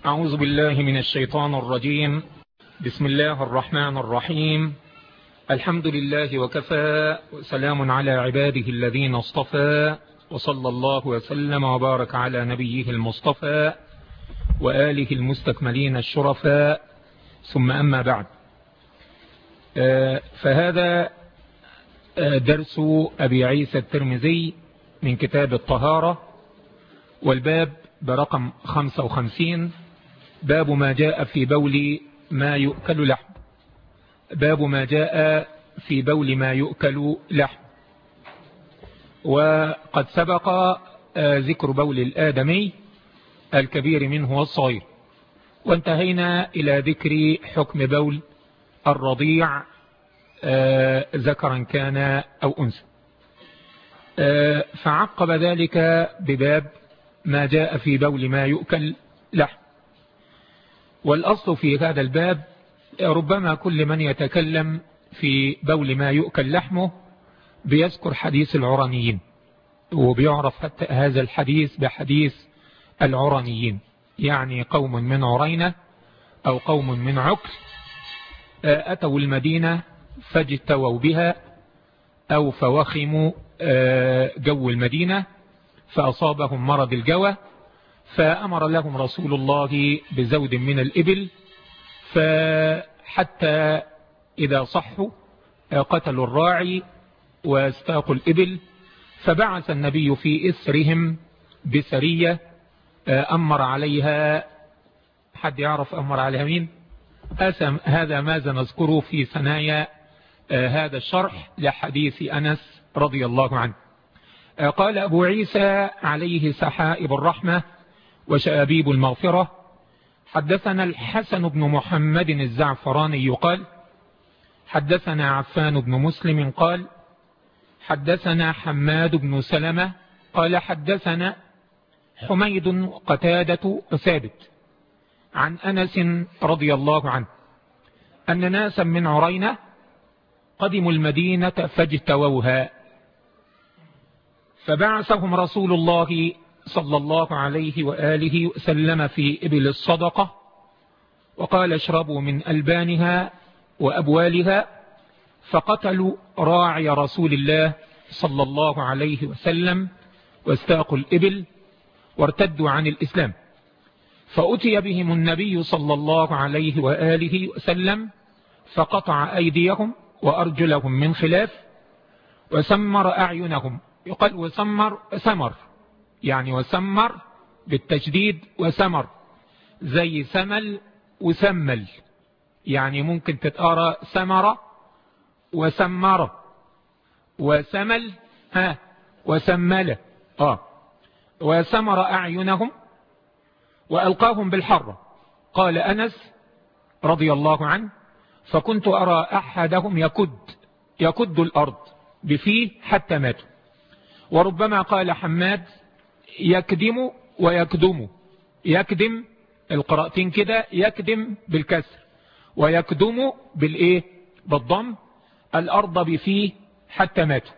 أعوذ بالله من الشيطان الرجيم. بسم الله الرحمن الرحيم. الحمد لله وكفى، وسلام على عباده الذين اصطفى، وصلى الله وسلم وبارك على نبيه المصطفى وآله المستكملين الشرفاء، ثم أما بعد. فهذا درس أبي عيسى الترمذي من كتاب الطهارة، والباب برقم 55، باب ما جاء في بول ما يؤكل لحم. باب ما جاء في بول ما يؤكل لحم. وقد سبق ذكر بول الآدمي الكبير منه والصغير، وانتهينا إلى ذكر حكم بول الرضيع ذكرا كان أو أنثى. فعقب ذلك بباب ما جاء في بول ما يؤكل لحم. والأصل في هذا الباب ربما كل من يتكلم في بول ما يؤكل لحمه بيذكر حديث العرانيين، وبيعرف حتى هذا الحديث بحديث العرانيين، يعني قوم من عرينة أو قوم من عكر أتوا المدينة فاجتووا بها أو فوخموا جو المدينة فأصابهم مرض الجوى، فأمر لهم رسول الله بزود من الإبل، فحتى إذا صحوا قتلوا الراعي واستاقوا الإبل، فبعث النبي في إثرهم بسرية أمر عليها. حد يعرف أمر عليها مين؟ هذا ماذا نذكره في ثنايا هذا الشرح لحديث أنس رضي الله عنه. قال أبو عيسى عليه سحائب الرحمة وشآبيب المغفرة: حدثنا الحسن بن محمد الزعفراني قال: حدثنا عفان بن مسلم قال: حدثنا حماد بن سلمة قال: حدثنا حميد قتادة ثابت عن أنس رضي الله عنه أن ناسا من عرينة قدموا المدينة فاجتووها، فبعثهم رسول الله صلى الله عليه وآله وسلم في إبل الصدقة، وقال: اشربوا من ألبانها وأبوالها، فقتلوا راعي رسول الله صلى الله عليه وسلم واستاقوا الإبل وارتدوا عن الإسلام، فأتي بهم النبي صلى الله عليه وآله وسلم فقطع أيديهم وأرجلهم من خلاف وسمر أعينهم. يقال وسمر سمر، يعني وسمر بالتشديد، وسمر زي سمل وسمل، يعني ممكن تتقرأ سمر وسمر وسمل وسمل. وسمر أعينهم وألقاهم بالحرة. قال أنس رضي الله عنه: فكنت أرى أحدهم يكد الأرض بفيه حتى ماتوا. وربما قال حماد: يكدم ويكدم، يكدم القراءتين كده، يكدم بالكسر ويكدم بالإيه؟ بالضم، الأرض بفيه حتى ماتوا.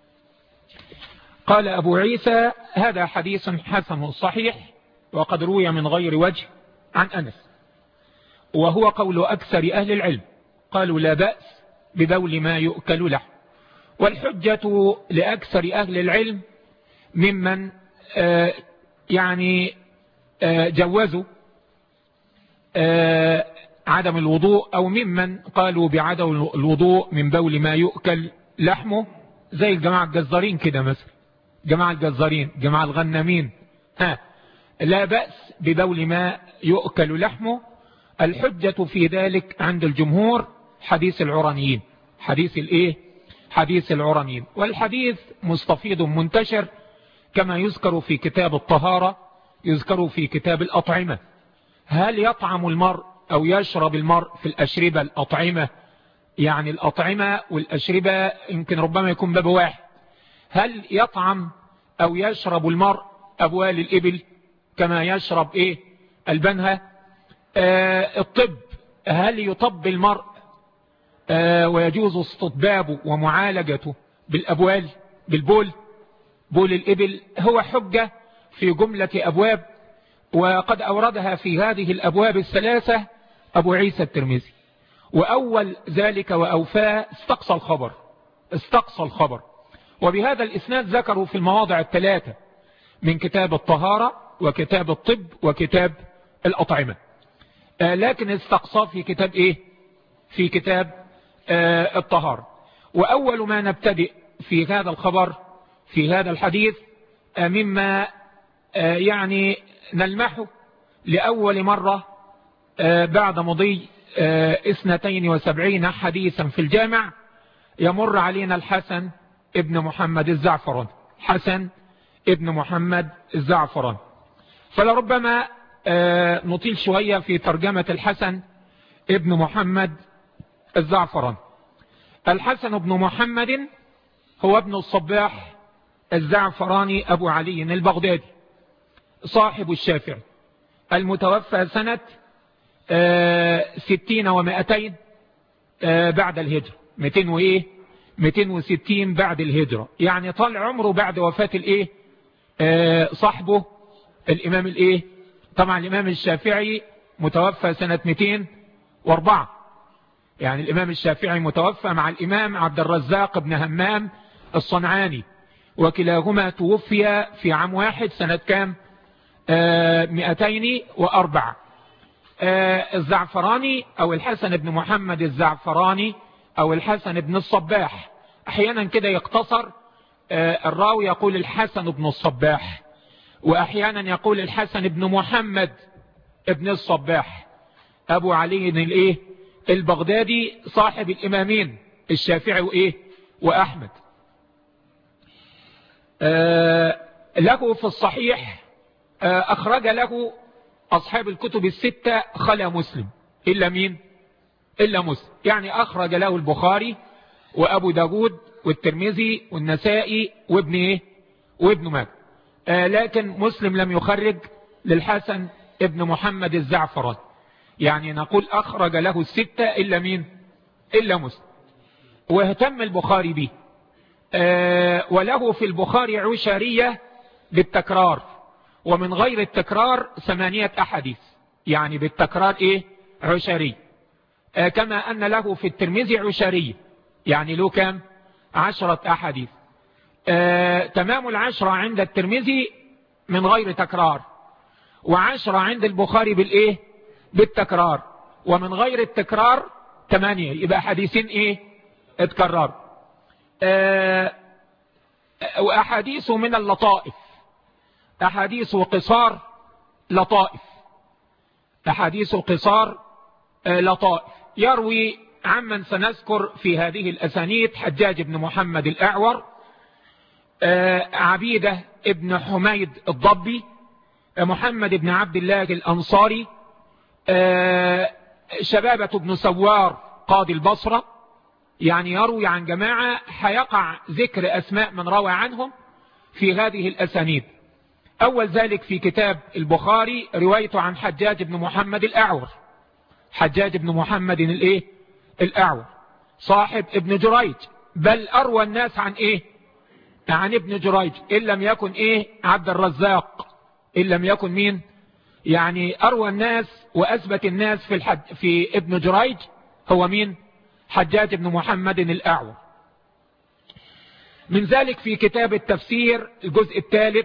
قال أبو عيسى: هذا حديث حسن صحيح، وقد روي من غير وجه عن أنس، وهو قول أكثر أهل العلم، قالوا لا بأس ببول ما يؤكل لحم. والحجة لأكثر أهل العلم ممن يعني جوزوا عدم الوضوء، أو ممن قالوا بعدم الوضوء من بول ما يؤكل لحمه، زي الجماعة الجزارين كده مثلا، جماعة الجزارين، جماعة الغنامين، لا بأس ببول ما يؤكل لحمه. الحجة في ذلك عند الجمهور حديث العرانيين، حديث الإيه؟ حديث العرانيين. والحديث مستفيض منتشر كما يذكر في كتاب الطهارة، يذكر في كتاب الأطعمة. هل يطعم المرء أو يشرب المرء في الأشربة الأطعمة؟ يعني الأطعمة والأشربة يمكن ربما يكون باب واحد. هل يطعم أو يشرب المرء أبوال الإبل كما يشرب ألبانها؟ الطب، هل يطب المرء ويجوز استطبابه ومعالجته بالأبوال، بالبول، بول الإبل؟ هو حجة في جملة أبواب وقد أوردها في هذه الأبواب الثلاثة أبو عيسى الترمذي. وأول ذلك وأوفاه استقصى الخبر، وبهذا الإسناد ذكروا في المواضع الثلاثة من كتاب الطهارة وكتاب الطب وكتاب الأطعمة، لكن استقصى في كتاب إيه؟ في كتاب الطهارة. وأول ما نبتدئ في هذا الخبر في هذا الحديث مما يعني نلمحه لأول مرة بعد مضي 72 حديثا في الجامع، يمر علينا الحسن ابن محمد الزعفراني، حسن ابن محمد الزعفراني. فلربما نطيل شوية في ترجمة الحسن ابن محمد الزعفراني. الحسن ابن محمد هو ابن الصباح الزعفراني أبو علي البغدادي صاحب الشافعي، المتوفى سنة 60 و200 بعد الهجرة، 260 بعد الهجرة، يعني طال عمره بعد وفاة الايه صاحبه الامام الايه. طبعا الامام الشافعي متوفى سنة 204، يعني الامام الشافعي متوفى مع الامام عبد الرزاق بن همام الصنعاني، وكلاهما توفي في عام واحد سنة كام؟ 204. الزعفراني او الحسن بن محمد الزعفراني او الحسن بن الصباح، احيانا كده يقتصر الراوي يقول الحسن بن الصباح، واحيانا يقول الحسن بن محمد ابن الصباح ابو علي الايه البغدادي صاحب الامامين الشافعي وايه واحمد. له في الصحيح اخرج له اصحاب الكتب الستة خلا مسلم، الا مين؟ الا مسلم، يعني اخرج له البخاري وابو داود والترمذي والنسائي وابن ايه وابن ماجه، لكن مسلم لم يخرج للحسن ابن محمد الزعفراني، يعني نقول اخرج له الستة الا مين؟ الا مسلم. واهتم البخاري به، وله في البخاري عشرية بالتكرار، ومن غير التكرار 8 أحاديث، يعني بالتكرار ايه عشري. كما ان له في الترمذي عشرية، يعني له كام؟ 10 أحاديث. تمام 10 عند الترمذي من غير تكرار، و10 عند البخاري بالايه بالتكرار، ومن غير التكرار 8، يبقى حديثين ايه اتكرروا. وأحاديث من اللطائف، أحاديث قصار لطائف، أحاديث القصار لطائف. يروي عمن سنذكر في هذه الأسانيد: حجاج بن محمد الأعور، عبيدة ابن حميد الضبي، محمد بن عبد الله الأنصاري، شبابة بن سوار قاضي البصرة. يعني يروي عن جماعة حيقع ذكر أسماء من روى عنهم في هذه الأسانيد. أول ذلك في كتاب البخاري روايته عن حجاج بن محمد الأعور، حجاج بن محمد الايه الأعور صاحب ابن جريج، بل أروى الناس عن ايه عن ابن جريج، إن لم يكن ايه عبد الرزاق، إن لم يكن مين، يعني أروى الناس وأثبت الناس في ابن جريج هو مين؟ حجاج بن محمد الأعور. من ذلك في كتاب التفسير الجزء الثالث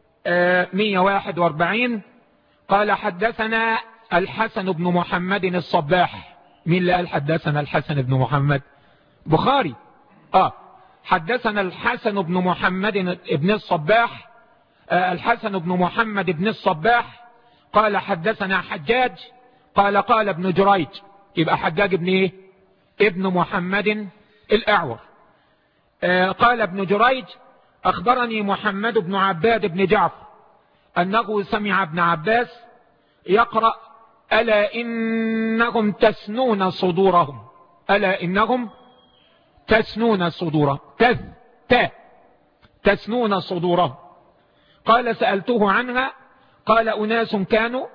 141 قال: حدثنا الحسن بن محمد الصباح. مين اللي قال حدثنا الحسن بن محمد؟ بخاري. حدثنا الحسن بن محمد بن الصباح، الحسن بن محمد بن الصباح قال: حدثنا حجاج قال ابن جريج، يبقى حجاج ابن ايه؟ ابن محمد الأعور. قال ابن جريج: أخبرني محمد بن عباد بن جعفر أنه سمع ابن عباس يقرأ: ألا إنهم تسنون صدورهم، ألا إنهم تسنون صدورهم، تسنون صدورهم. قال: سألته عنها قال: أناس كانوا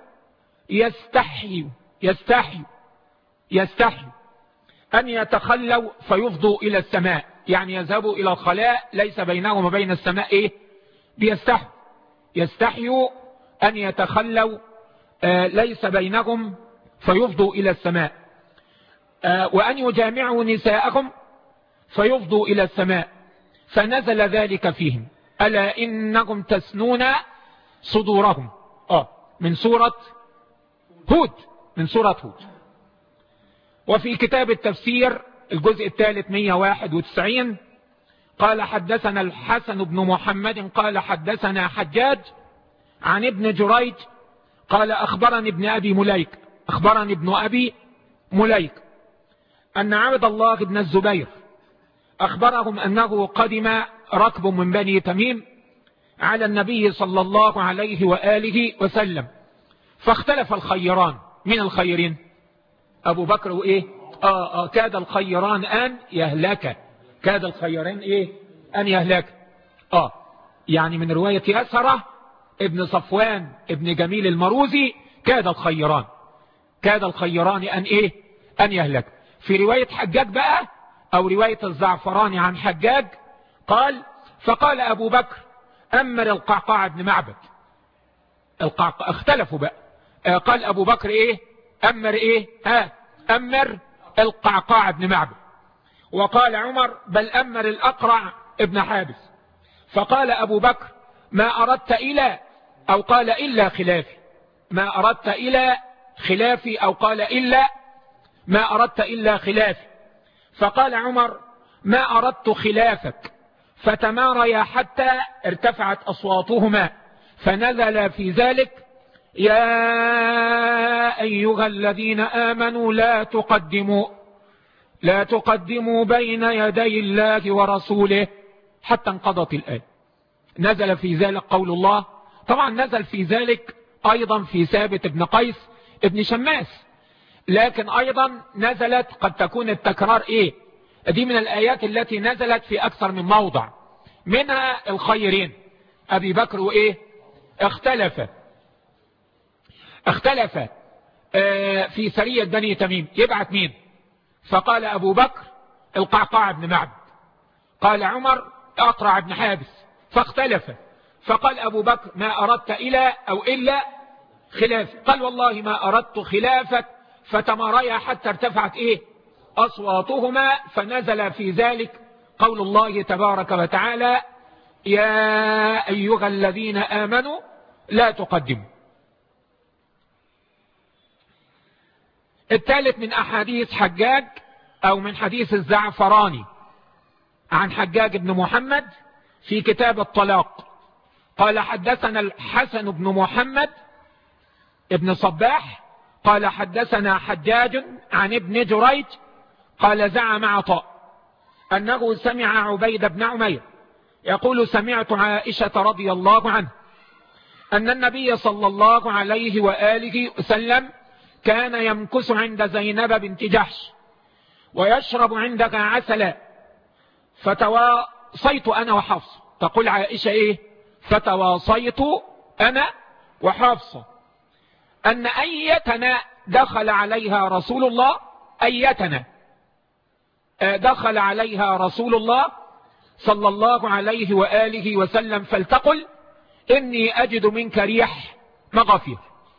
يستحيوا أن يتخلوا فيفضوا إلى السماء، يعني يذهبوا إلى الخلاء ليس بينهم وبين السماء إيه؟ يستحيوا أن يتخلوا ليس بينهم فيفضوا إلى السماء، وأن يجامعوا نساءهم فيفضوا إلى السماء، فنزل ذلك فيهم ألا إنكم تسنون صدورهم. من سورة هود. وفي كتاب التفسير الجزء الثالث 191 قال حدثنا الحسن بن محمد قال حدثنا حجاج عن ابن جريج قال أخبرني ابن أبي مليك أن عبد الله بن الزبير أخبرهم أنه قدم ركب من بني تميم على النبي صلى الله عليه وآله وسلم، فاختلف الخيران. من الخيرين؟ أبو بكر وإيه؟ كاد الخيران أن يهلك. كاد الخيرين إيه؟ أن يهلك. يعني من رواية يسرة ابن صفوان ابن جميل المروزي كاد الخيران أن إيه؟ أن يهلك. في رواية حجاج بقى أو رواية الزعفراني عن حجاج قال فقال أبو بكر أمر القعقاع بن معبد. اختلفوا بقى. قال أبو بكر إيه؟ أمر إيه؟ أمر القعقاع بن معبد. وقال عمر بل أمر الأقرع ابن حابس. فقال أبو بكر ما أردت إلى أو قال إلا خلافي. ما أردت إلى خلافي أو قال إلا ما أردت إلا خلافي. فقال عمر ما أردت خلافك. فتماريا حتى ارتفعت أصواتهما فنزل في ذلك يا أيها الذين آمنوا لا تقدموا بين يدي الله ورسوله حتى انقضت الآية. نزل في ذلك قول الله. طبعا نزل في ذلك أيضا في ثابت بن قيس ابن شماس، لكن أيضا نزلت قد تكون التكرار إيه؟ دي من الآيات التي نزلت في أكثر من موضع، منها الخيرين أبي بكر وإيه؟ اختلف في سرية بني تميم يبعث مين؟ فقال أبو بكر القعقاع بن معبد، قال عمر أقرع بن حابس، فاختلف. فقال أبو بكر ما أردت إلى أو إلا خلاف. قال والله ما أردت خلافك. فتماريا حتى ارتفعت إيه؟ أصواتهما فنزل في ذلك قول الله تبارك وتعالى يا أيها الذين آمنوا لا تقدموا. الثالث من أحاديث حجاج أو من حديث الزعفراني عن حجاج بن محمد في كتاب الطلاق قال حدثنا الحسن بن محمد ابن صباح قال حدثنا حجاج عن ابن جريج قال زعم عطاء أنه سمع عبيد بن عمير يقول سمعت عائشة رضي الله عنه أن النبي صلى الله عليه وآله وسلم كان يمكث عند زينب بنت جحش ويشرب عندها عسلا فتواصيت أنا وحفصة. تقول عائشة إيه؟ فتواصيت أنا وحفصة أن أيتنا دخل عليها رسول الله دخل عليها رسول الله صلى الله عليه وآله وسلم فلتقل إني أجد منك ريح مغافير.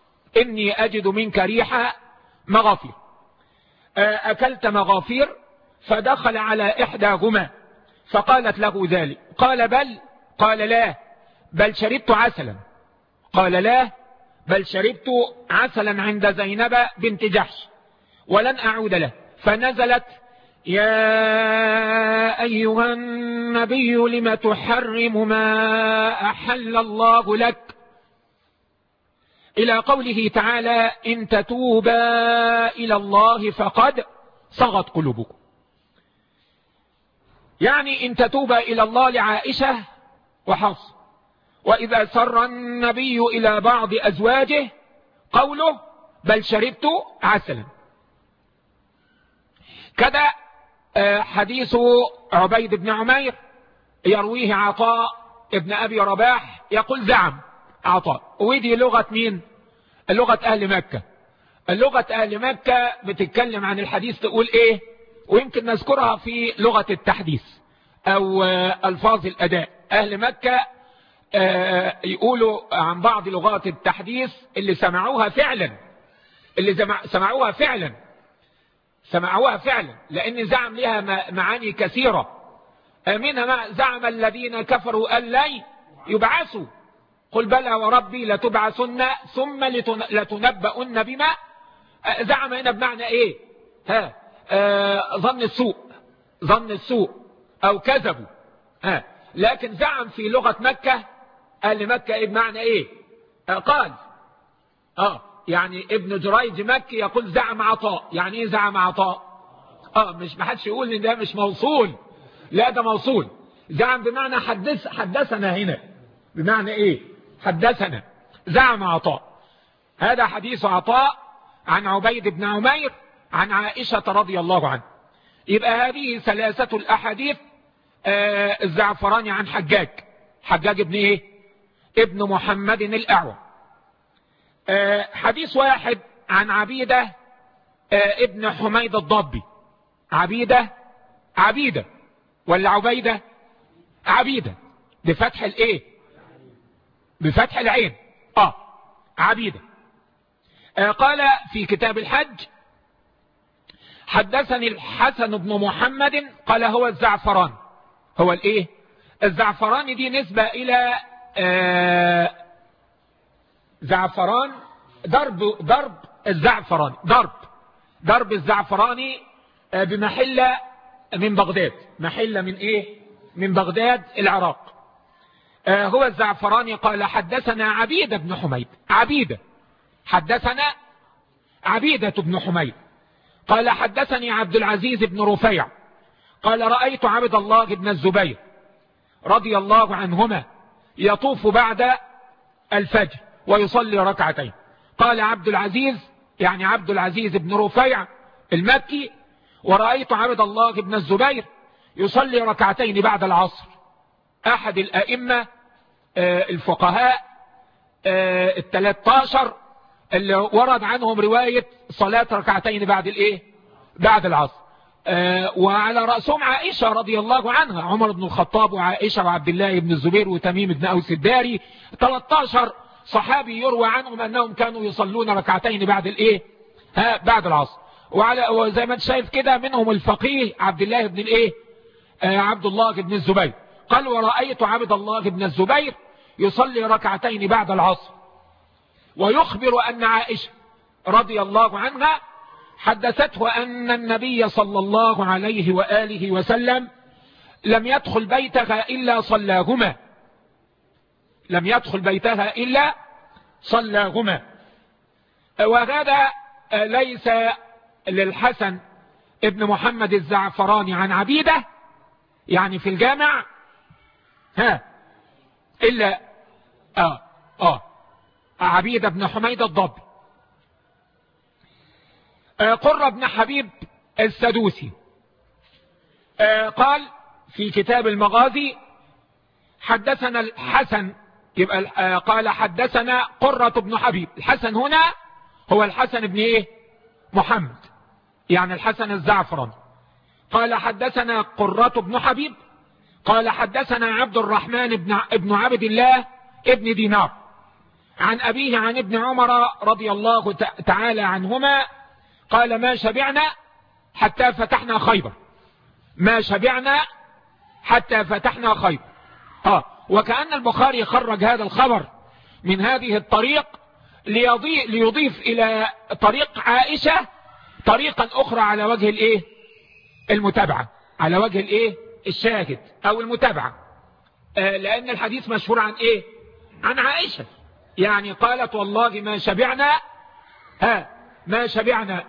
أكلت مغافير. فدخل على إحداهما فقالت له ذلك قال بل قال لا بل شربت عسلا. قال لا بل شربت عسلا عند زينب بنت جحش ولن أعود له. فنزلت يا أيها النبي لم تحرم ما أحل الله لك إلى قوله تعالى إن تتوبا إلى الله فقد صغت قلوبكم. يعني إن تتوبا إلى الله لعائشة وحفص. وإذا سر النبي إلى بعض أزواجه قوله بل شربت عسلا. كذا حديث عبيد بن عمير يرويه عطاء ابن أبي رباح يقول زعم عطاء. ودي لغة مين؟ لغة أهل مكة. اللغة أهل مكة بتتكلم عن الحديث تقول إيه، ويمكن نذكرها في لغة التحديث أو ألفاظ الأداء. أهل مكة يقولوا عن بعض لغات التحديث اللي سمعوها فعلا، سمعوها فعلا، لأن زعم لها معاني كثيرة. منها زعم الذين كفروا أن لا يبعثوا، قل بلى وربي لتبعثن ثم لتنبؤن بما. زعم هنا بمعنى ايه؟ ظن السوء او كذبوا. لكن زعم في لغة مكة، قال مكة ايه بمعنى ايه؟ قال يعني ابن جريج مكي يقول زعم عطاء. يعني ايه زعم عطاء؟ مش محدش يقول ان ده مش موصول، لا ده موصول. زعم بمعنى حدثنا هنا، بمعنى ايه؟ حدثنا. زعم عطاء. هذا حديث عطاء عن عبيد بن عمير عن عائشة رضي الله عنها. يبقى هذه ثلاثة الأحاديث. الزعفراني عن حجاج ابن ايه؟ ابن محمد الأعور. حديث واحد عن عبيدة ابن حميد الضبي. عبيدة ولا عبيدة؟ عبيدة بفتح الايه؟ بفتح العين. عبيدة. قال في كتاب الحج حدثني الحسن بن محمد قال هو الزعفران. هو الايه؟ الزعفران دي نسبة الى زعفران، ضرب الزعفران، ضرب الزعفراني بمحلة من بغداد. محلة من ايه؟ من بغداد العراق. هو الزعفراني قال حدثنا عبيدة بن حميد. حدثنا عبيدة بن حميد قال حدثني عبد العزيز بن رفيع قال رأيت عبد الله بن الزبير رضي الله عنهما يطوف بعد الفجر ويصلي ركعتين. قال عبد العزيز يعني عبد العزيز بن رفيع المكي، ورأيت عبد الله بن الزبير يصلي ركعتين بعد العصر. أحد الأئمة الفقهاء 13 اللي ورد عنهم رواية صلاة ركعتين بعد الايه؟ بعد العصر. وعلى رأسهم عائشة رضي الله عنها، عمر بن الخطاب وعائشة وعبد الله بن الزبير وتميم بن أوس الداري. 13 صحابي يروى عنهم أنهم كانوا يصلون ركعتين بعد الايه؟ بعد العصر. وزي ما انت شايف كده منهم الفقيه عبد الله بن الايه؟ عبد الله بن الزبير. قال ورأيت عبد الله بن الزبير يصلي ركعتين بعد العصر، ويخبر أن عائشة رضي الله عنها حدثته أن النبي صلى الله عليه وآله وسلم لم يدخل بيتها إلا صلاهما. وهذا ليس للحسن ابن محمد الزعفراني عن عبيدة يعني في الجامع إلا عبيدة بن حميد الضبي. قرة بن حبيب السدوسي قال في كتاب المغازي حدثنا الحسن. يبقى قال حدثنا قرة بن حبيب. الحسن هنا هو الحسن بن ايه؟ محمد، يعني الحسن الزعفراني. قال حدثنا قرة بن حبيب قال حدثنا عبد الرحمن ابن عبد الله ابن دينار عن أبيه عن ابن عمر رضي الله تعالى عنهما قال ما شبعنا حتى فتحنا خيبر. وكأن البخاري خرج هذا الخبر من هذه الطريق ليضيف إلى طريق عائشة طريقا أخرى على وجه الايه؟ المتابعة، على وجه الايه؟ الشاهد أو المتابعة. لأن الحديث مشهور عن ايه؟ عن عائشة. يعني قالت والله ما شبعنا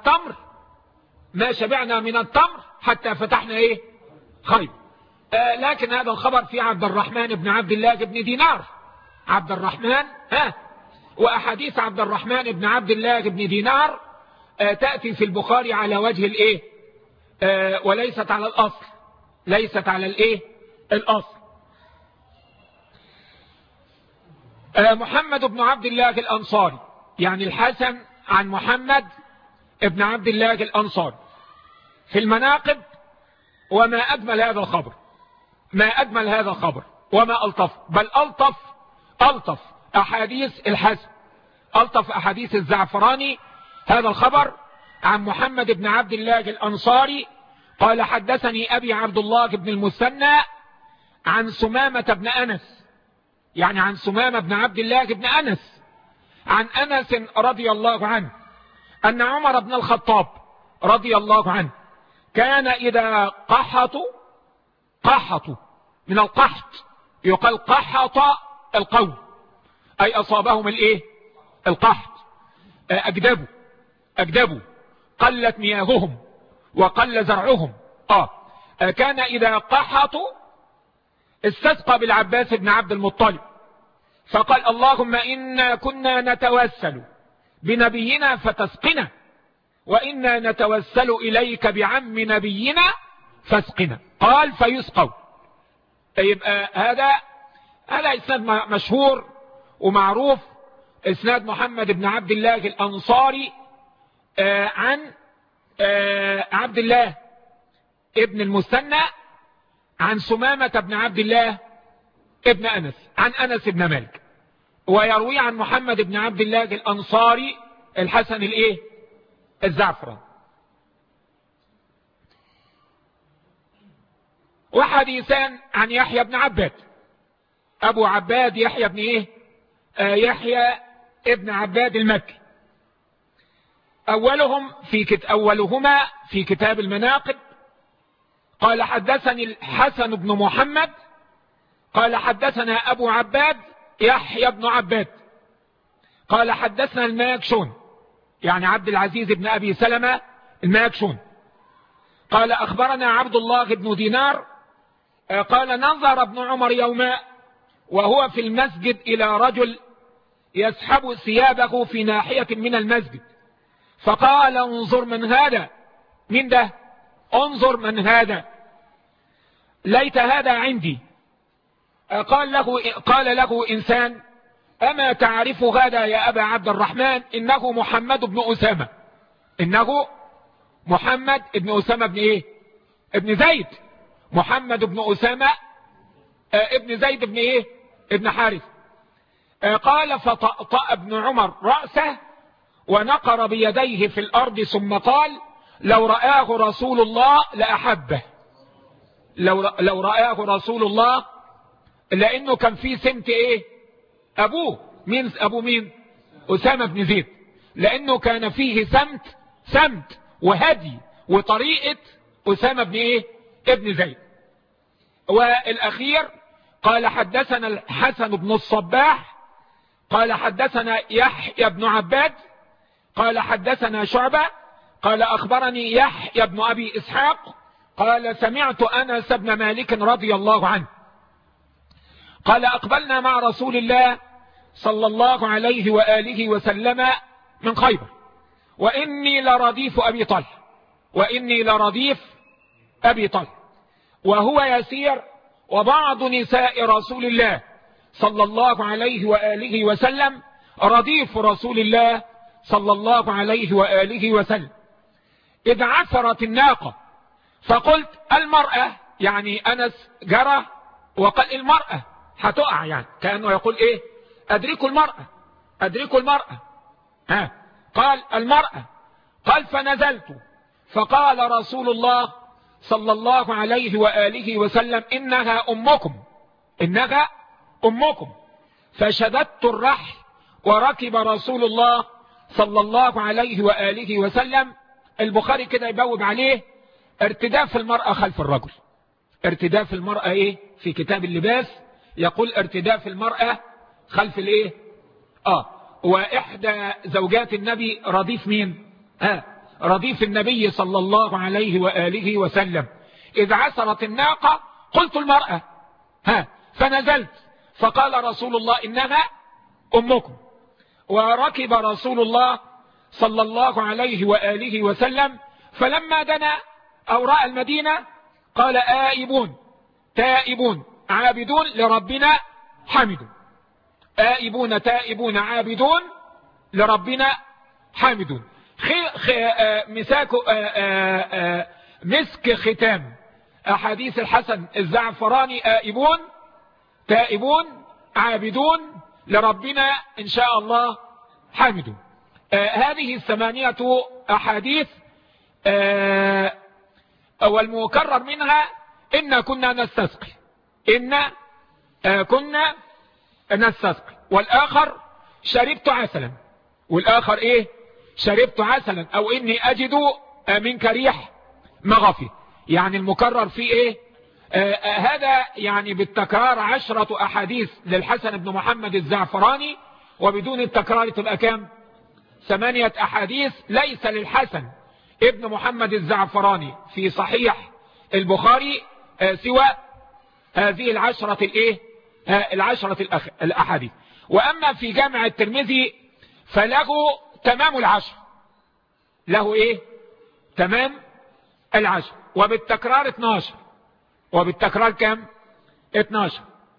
من التمر حتى فتحنا ايه؟ خيبر. لكن هذا الخبر في عبد الرحمن بن عبد الله بن دينار. عبد الرحمن وأحاديث عبد الرحمن بن عبد الله بن دينار تأتي في البخاري على وجه الايه؟ وليست على الأصل. الأصل. محمد بن عبد الله الأنصاري يعني الحسن عن محمد ابن عبد الله الأنصاري في المناقب. وما أجمل هذا الخبر، وما ألطف، بل ألطف أحاديث الحسن، ألطف أحاديث الزعفراني. هذا الخبر عن محمد بن عبد الله الأنصاري قال حدثني أبي عبد الله بن المثنى عن سمامة بن أنس، يعني عن سمامة بن عبد الله بن أنس، عن أنس رضي الله عنه أن عمر بن الخطاب رضي الله عنه كان إذا قحطوا من القحط، يقال قحط القوم أي أصابهم القحط، أجدبوا قلت مياههم وقل زرعهم. كان إذا قحطوا استسقى بالعباس بن عبد المطلب فقال اللهم إنا كنا نتوسل بنبينا فتسقنا، وإنا نتوسل إليك بعم نبينا فاسقنا. قال فيسقوا. يبقى هذا إسناد مشهور ومعروف، إسناد محمد بن عبد الله الأنصاري عن عبد الله ابن المثنى عن سمامة بن عبد الله ابن أنس عن أنس بن مالك، ويروي عن محمد بن عبد الله الأنصاري الحسن الزعفران. وحديثان عن يحيى بن عباد، أبو عباد يحيى بن يحيى ابن عباد المكي. أولهما في كتاب المناقب قال حدثني الحسن بن محمد قال حدثنا أبو عباد يحيى بن عباد قال حدثنا الماكشون، يعني عبد العزيز بن أبي سلمة الماكشون قال أخبرنا عبد الله بن دينار قال نظر ابن عمر يوما وهو في المسجد إلى رجل يسحب ثيابه في ناحية من المسجد، فقال انظر من هذا، من ده؟ انظر من هذا، ليت هذا عندي. قال له إنسان أما تعرف هذا يا أبا عبد الرحمن؟ إنه محمد بن أسامة، إنه محمد بن أسامة ابن زيد، محمد بن أسامة ابن زيد ابن حارث. قال فطأطأ ابن عمر رأسه ونقر بيديه في الأرض ثم قال لو رآه رسول الله لأحبه، لو رآه رسول الله، لأنه كان فيه سمت أبوه. أبو مين؟ أسامة بن زيد، لأنه كان فيه سمت وهدي وطريقة أسامة ابن زيد. والأخير قال حدثنا الحسن بن الصباح قال حدثنا يحيى بن عباد قال حدثنا شعبة قال أخبرني يحيى بن أبي إسحاق قال سمعت أنس بن مالك رضي الله عنه قال أقبلنا مع رسول الله صلى الله عليه وآله وسلم من خيبر وإني لرديف أبي طلح وهو يسير وبعض نساء رسول الله صلى الله عليه وآله وسلم رديف رسول الله صلى الله عليه وآله وسلم إذ عثرت الناقة فقلت المرأة، يعني أنس جرى وقال المرأة هتقع، يعني كأنه يقول أدركوا المرأة قال المرأة، قال فنزلت فقال رسول الله صلى الله عليه وآله وسلم إنها أمكم فشددت الرحل وركب رسول الله صلى الله عليه وآله وسلم. البخاري كده يبوب عليه ارتداف المرأة خلف الرجل، ارتداف المرأة في كتاب اللباس يقول ارتداف المرأة خلف وإحدى زوجات النبي رديف مين؟ رديف النبي صلى الله عليه وآله وسلم. إذ عثرت الناقة قلت المرأة فنزلت فقال رسول الله إنها أمكم. وركب رسول الله صلى الله عليه وآله وسلم فلما دنا أو رأى المدينة قال آئبون تائبون عابدون لربنا حامدون، آئبون تائبون عابدون لربنا حامدون. مسك ختام أحاديث الحسن الزعفراني آئبون تائبون عابدون لربنا إن شاء الله حامدون. هذه 8 أحاديث، والمكرر منها إن كنا نستسقي، إن كنا نستسقي، والآخر شربت عسلا، والآخر إيه؟ شربت عسلا، أو إني أجد منك ريح مغفي. يعني المكرر فيه إيه؟ هذا يعني بالتكرار 10 أحاديث للحسن بن محمد الزعفراني، وبدون التكرار تبقى كام؟ 8 أحاديث ليس للحسن ابن محمد الزعفراني في صحيح البخاري سوى هذه 10 الإيه؟ 10 الأحاديث. وأما في جامع الترمذي فله تمام 10، له إيه؟ تمام 10، وبالتكرار 12، وبالتكرار كم؟ 12.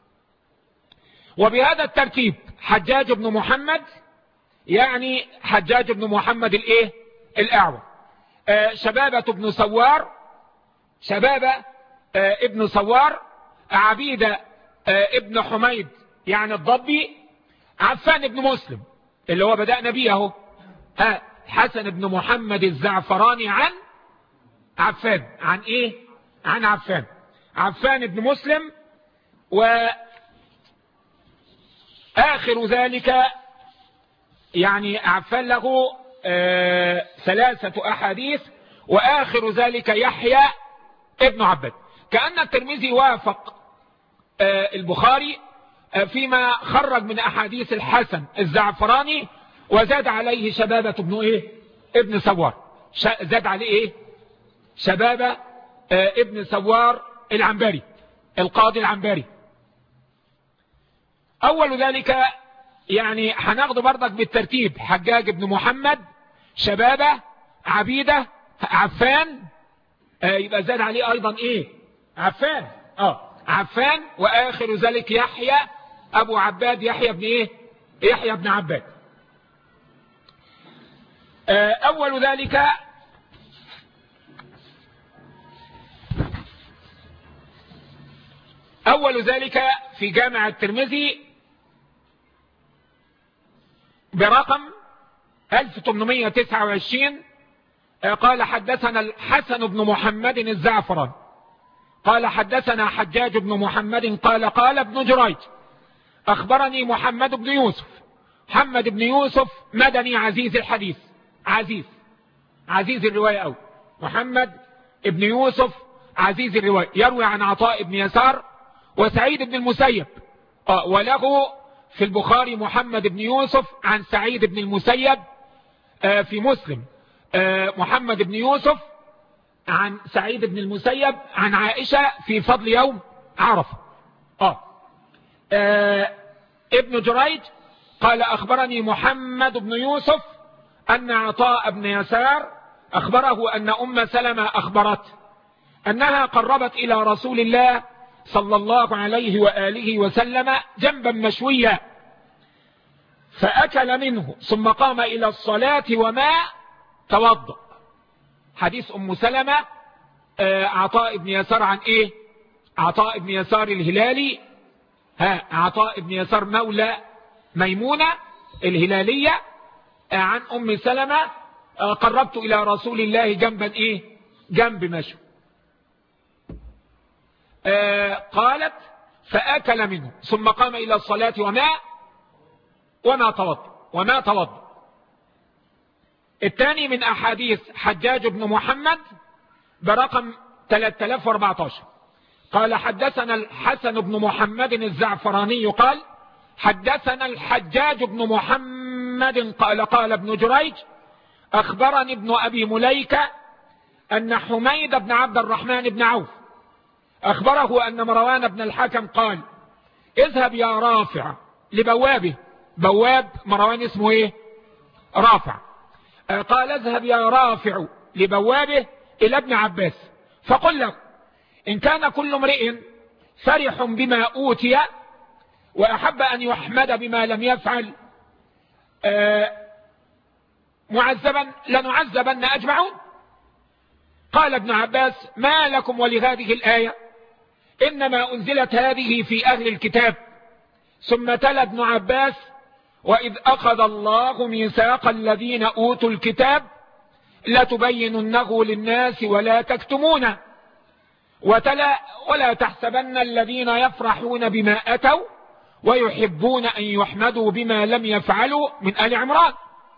وبهذا الترتيب حجاج بن محمد، يعني حجاج بن محمد الايه؟ الأعور. شبابة بن سوار، شبابة ابن سوار، عبيدة ابن حميد يعني الضبي، عفان بن مسلم اللي هو بدأنا بيه اهو، حسن بن محمد الزعفراني عن عفان. عن ايه؟ عن عفان. عفان بن مسلم. وآخر ذلك يعني عفان له 3 أحاديث، وآخر ذلك يحيى ابن عبد. كأن الترمذي وافق البخاري فيما خرج من أحاديث الحسن الزعفراني، وزاد عليه شبابة ابن ايه؟ ابن سوار. زاد عليه ايه؟ شبابة ابن سوار العنبري، القاضي العنبري. أول ذلك يعني هناخده برضك بالترتيب: حجاج بن محمد، شبابة، عبيدة، عفان، يبقى زاد عليه أيضا إيه؟ عفان. عفان. وآخر ذلك يحيى أبو عباد، يحيى بن إيه؟ يحيى بن عباد. أول ذلك في جامع الترمذي برقم 1829 قال حدثنا الحسن بن محمد الزعفران قال حدثنا حجاج بن محمد قال ابن جريج أخبرني محمد بن يوسف. محمد بن يوسف مدني عزيز الحديث، عزيز الرواية أو محمد بن يوسف عزيز الرواية، يروي عن عطاء بن يسار وسعيد بن المسيب. وله في البخاري محمد بن يوسف عن سعيد بن المسيب. في مسلم محمد بن يوسف عن سعيد بن المسيب عن عائشة في فضل يوم عرفة. ابن جريج قال أخبرني محمد بن يوسف أن عطاء بن يسار أخبره أن أم سلمة أخبرت أنها قربت إلى رسول الله صلى الله عليه وآله وسلم جنبا مشويا فأكل منه ثم قام إلى الصلاة وما توضأ. حديث أم سلمة عطاء بن يسار عن إيه؟ عطاء بن يسار الهلالي، عطاء بن يسار مولى ميمونة الهلالية، عن أم سلمة قربت إلى رسول الله جنبا إيه؟ جنب مشو. قالت فأكل منه ثم قام إلى الصلاة وما توضأ. الثاني من أحاديث حجاج بن محمد برقم 3014 قال حدثنا الحسن بن محمد الزعفراني قال حدثنا الحجاج بن محمد قال ابن جريج أخبرني ابن أبي مليكة أن حميد بن عبد الرحمن بن عوف أخبره أن مروان بن الحكم قال اذهب يا رافع لبوابه. بواب مروان اسمه ايه؟ رافع. قال اذهب يا رافع لبوابه إلى ابن عباس فقل له إن كان كل امرئ فرح بما أوتي وأحب أن يحمد بما لم يفعل معذبا لنعذبن أجمعون. قال ابن عباس ما لكم ولهذه الآية إنما أنزلت هذه في أهل الكتاب. ثم تلا ابن عباس: وإذ أخذ الله ميثاق الذين أوتوا الكتاب لتبيننه للناس ولا تكتمونه. وتلا: ولا تحسبن الذين يفرحون بما أتوا ويحبون أن يحمدوا بما لم يفعلوا، من آل عمران.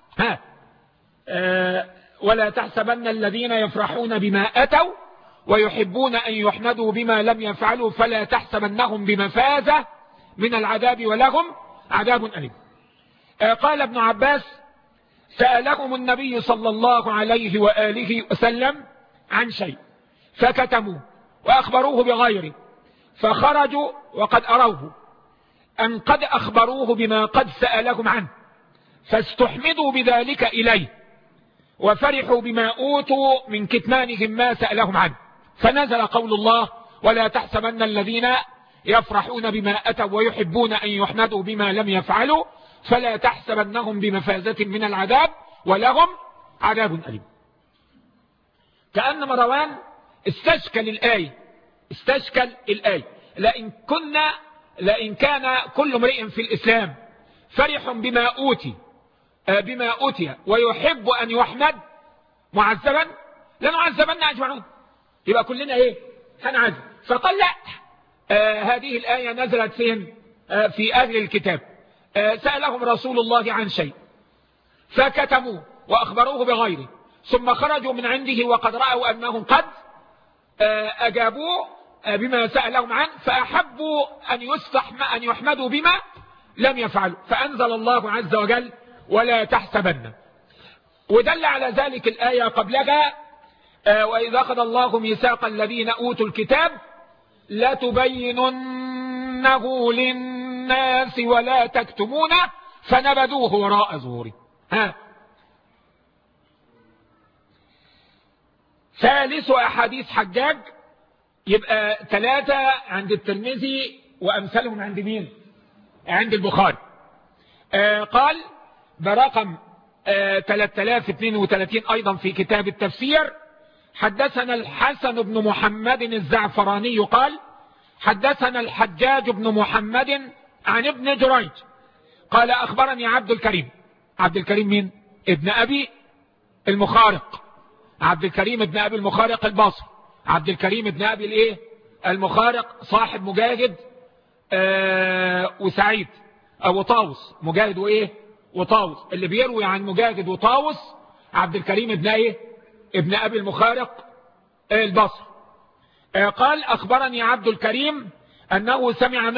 ولا تحسبن الذين يفرحون بما أتوا ويحبون أن يحمدوا بما لم يفعلوا فلا تحسبنهم بمفازة من العذاب ولهم عذاب أليم. قال ابن عباس: سألهم النبي صلى الله عليه وآله وسلم عن شيء فكتموه وأخبروه بغيره، فخرجوا وقد أروه أن قد أخبروه بما قد سألهم عنه، فاستحمدوا بذلك إليه وفرحوا بما أوتوا من كتمانهم ما سألهم عنه، فنزل قول الله: ولا تحسبن الذين يفرحون بما أتوا ويحبون أن يحمدوا بما لم يفعلوا فلا تحسبنهم بمفازة من العذاب ولهم عذاب أليم. كأن مروان استشكل الآية. لئن كان كل امرئ في الإسلام فرح بما أوتي ويحب أن يحمد معذبا لنعذبن أجمعون، يبقى كلنا هنعذب. فقال لا، هذه الآية نزلت فين؟ في أهل الكتاب. سألهم رسول الله عن شيء فكتموه وأخبروه بغيره، ثم خرجوا من عنده وقد رأوا أنهم قد أجابوا بما سألهم عنه، فأحبوا أن يحمدوا بما لم يفعلوا، فأنزل الله عز وجل: ولا تحسبن. ودل على ذلك الآية قبلها: وإذا أخذ الله ميثاق الذين أوتوا الكتاب لتبيننه للناس ولا تكتمونه فنبذوه وراء ظهورهم. ثالث أحاديث حجاج، يبقى 3 عند الترمذي وأمثالهم عند مين؟ عند البخاري. قال برقم 3032 أيضا في كتاب التفسير: حدثنا الحسن بن محمد الزعفراني قال حدثنا الحجاج بن محمد عن ابن جريج قال أخبرني عبد الكريم. عبد الكريم مين؟ ابن أبي المخارق. عبد الكريم ابن أبي المخارق البصري. عبد الكريم ابن أبي المخارق صاحب مجاهد وسعيد أو طاوس. مجاهد وطاوس، اللي بيروي عن مجاهد وطاوس عبد الكريم ابن أبي المخارق البصري. قال أخبرني عبد الكريم أنه سمع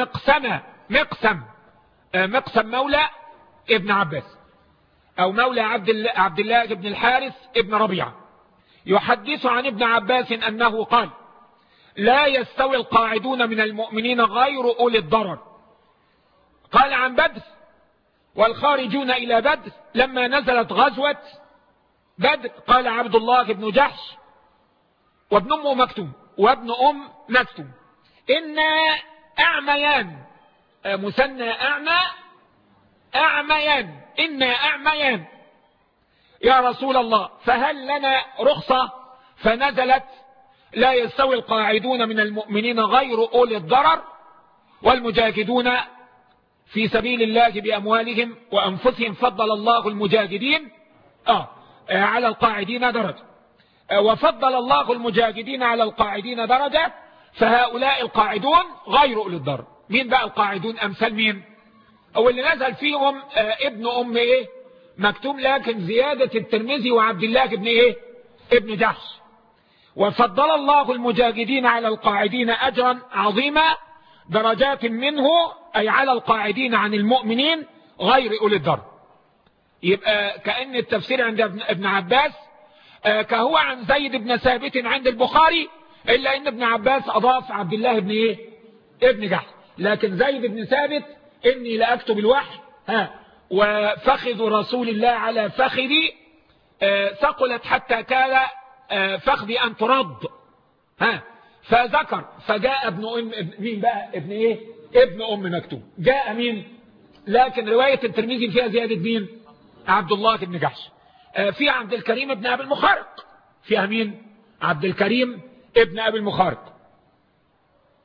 مقسم مولى ابن عباس أو مولى عبد الله بن الحارث ابن ربيعة يحدث عن ابن عباس أنه قال: لا يستوي القاعدون من المؤمنين غير أولي الضرر. قال عن بدر: والخارجون إلى بدر لما نزلت غزوة بدر قال عبد الله بن جحش وابن أم مكتوم إنا أعميان، مثنى أعميان، إنا أعميان يا رسول الله فهل لنا رخصة؟ فنزلت: لا يستوي القاعدون من المؤمنين غير أولي الضرر والمجاهدون في سبيل الله بأموالهم وأنفسهم فضل الله المجاهدين على القاعدين درجة، وفضل الله المجاهدين على القاعدين درجة، فهؤلاء القاعدون غير أولي الضرر. مين بقى القاعدون؟ أمثال مين؟ أو اللي نزل فيهم ابن أم مكتوم، لكن زيادة الترمذي وعبد الله ابن جحش. وفضل الله المجاهدين على القاعدين أجرا عظيما درجات منه، أي على القاعدين عن المؤمنين غير أولي الضرر. يبقى كأن التفسير عند ابن عباس كهو عن زيد بن ثابت عند البخاري، إلا إن ابن عباس أضاف عبد الله ابن جحش. لكن زيد بن ثابت: إني لأكتب الوحي وفخذ رسول الله على فخذي ثقلت حتى كان فخذي أن ترد. فذكر فجاء مين بقى؟ ابن أم مكتوم. جاء مين؟ لكن رواية الترمذي فيها زيادة مين؟ عبد الله بن جحش. في عبد الكريم ابن أبي المخارق، فيها مين؟ عبد الكريم ابن أبي المخارق.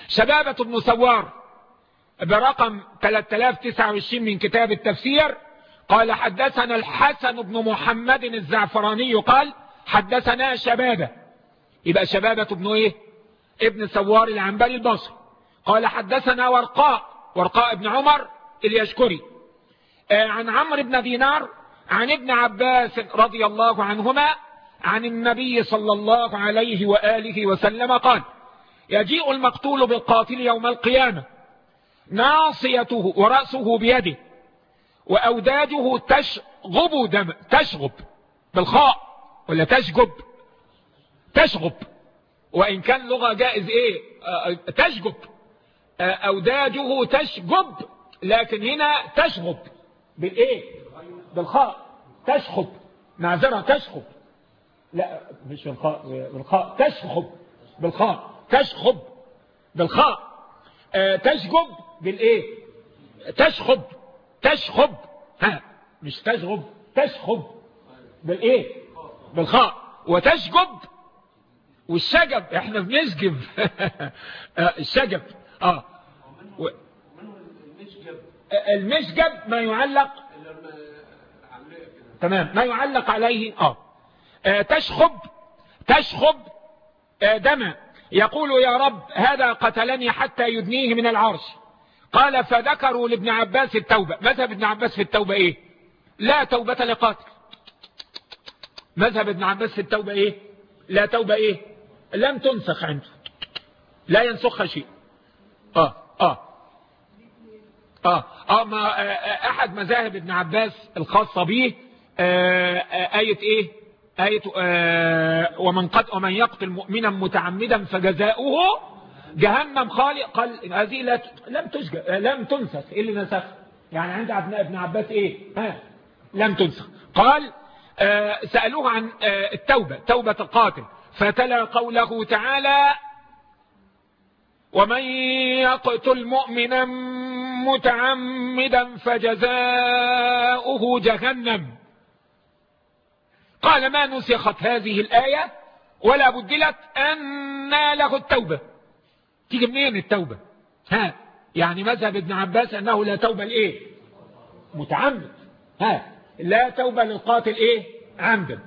شبابة بن سوار برقم 3029 من كتاب التفسير قال حدثنا الحسن بن محمد الزعفراني قال حدثنا شبابة، يبقى شبابة بن ايه؟ ابن سوار العنبري البصري. قال حدثنا ورقاء بن عمر اليشكري عن عمرو بن دينار عن ابن عباس رضي الله عنهما عن النبي صلى الله عليه وآله وسلم قال يجيء المقتول بالقاتل يوم القيامة ناصيته ورأسه بيده وأوداجه تشغب دم، تشغب بالخاء ولا تشغب، وإن كان لغة جائز ايه تشغب، أوداجه تشغب، لكن هنا تشغب بالايه؟ بالخاء. تشخب، معذرة، تشخب، لا مش بالخاء، تشخب بالخاء، تشخب بالخاء، تشغب بالايه؟ تشخب، ها مش تشغب، تشخب بالايه؟ بالخاء. وتشجب، والشجب احنا بنشجب الشجب المشجب ما يعلق، تمام، ما يعلق عليه تشخب دما، يقول يا رب هذا قتلني حتى يدنيه من العرش. قال فذكروا لابن عباس التوبة. مذهب ابن عباس في التوبة ايه؟ لا توبة لقاتل. مذهب ابن عباس في التوبة ايه؟ لا توبة ايه؟ لم تنسخ عنده، لا ينسخها شيء. ما احد مذاهب ابن عباس الخاصة به آية ايه؟ آية ومن يقتل مؤمنا متعمدا فجزاؤه جهنم خالد. قال هذه لم تنسخ. ايه اللي نسخ؟ يعني عند ابن عباس ايه؟ لم تنسخ. قال سألوه عن التوبة، توبة القاتل، فتلا قوله تعالى ومن يقتل مؤمنا متعمدا فجزاؤه جهنم. قال ما نسخت هذه الآية ولا بدلت أن له التوبة. تيجي منين التوبة؟ يعني مذهب ابن عباس أنه لا توبة لإيه؟ متعمد. لا توبة للقاتل إيه؟ عمدا.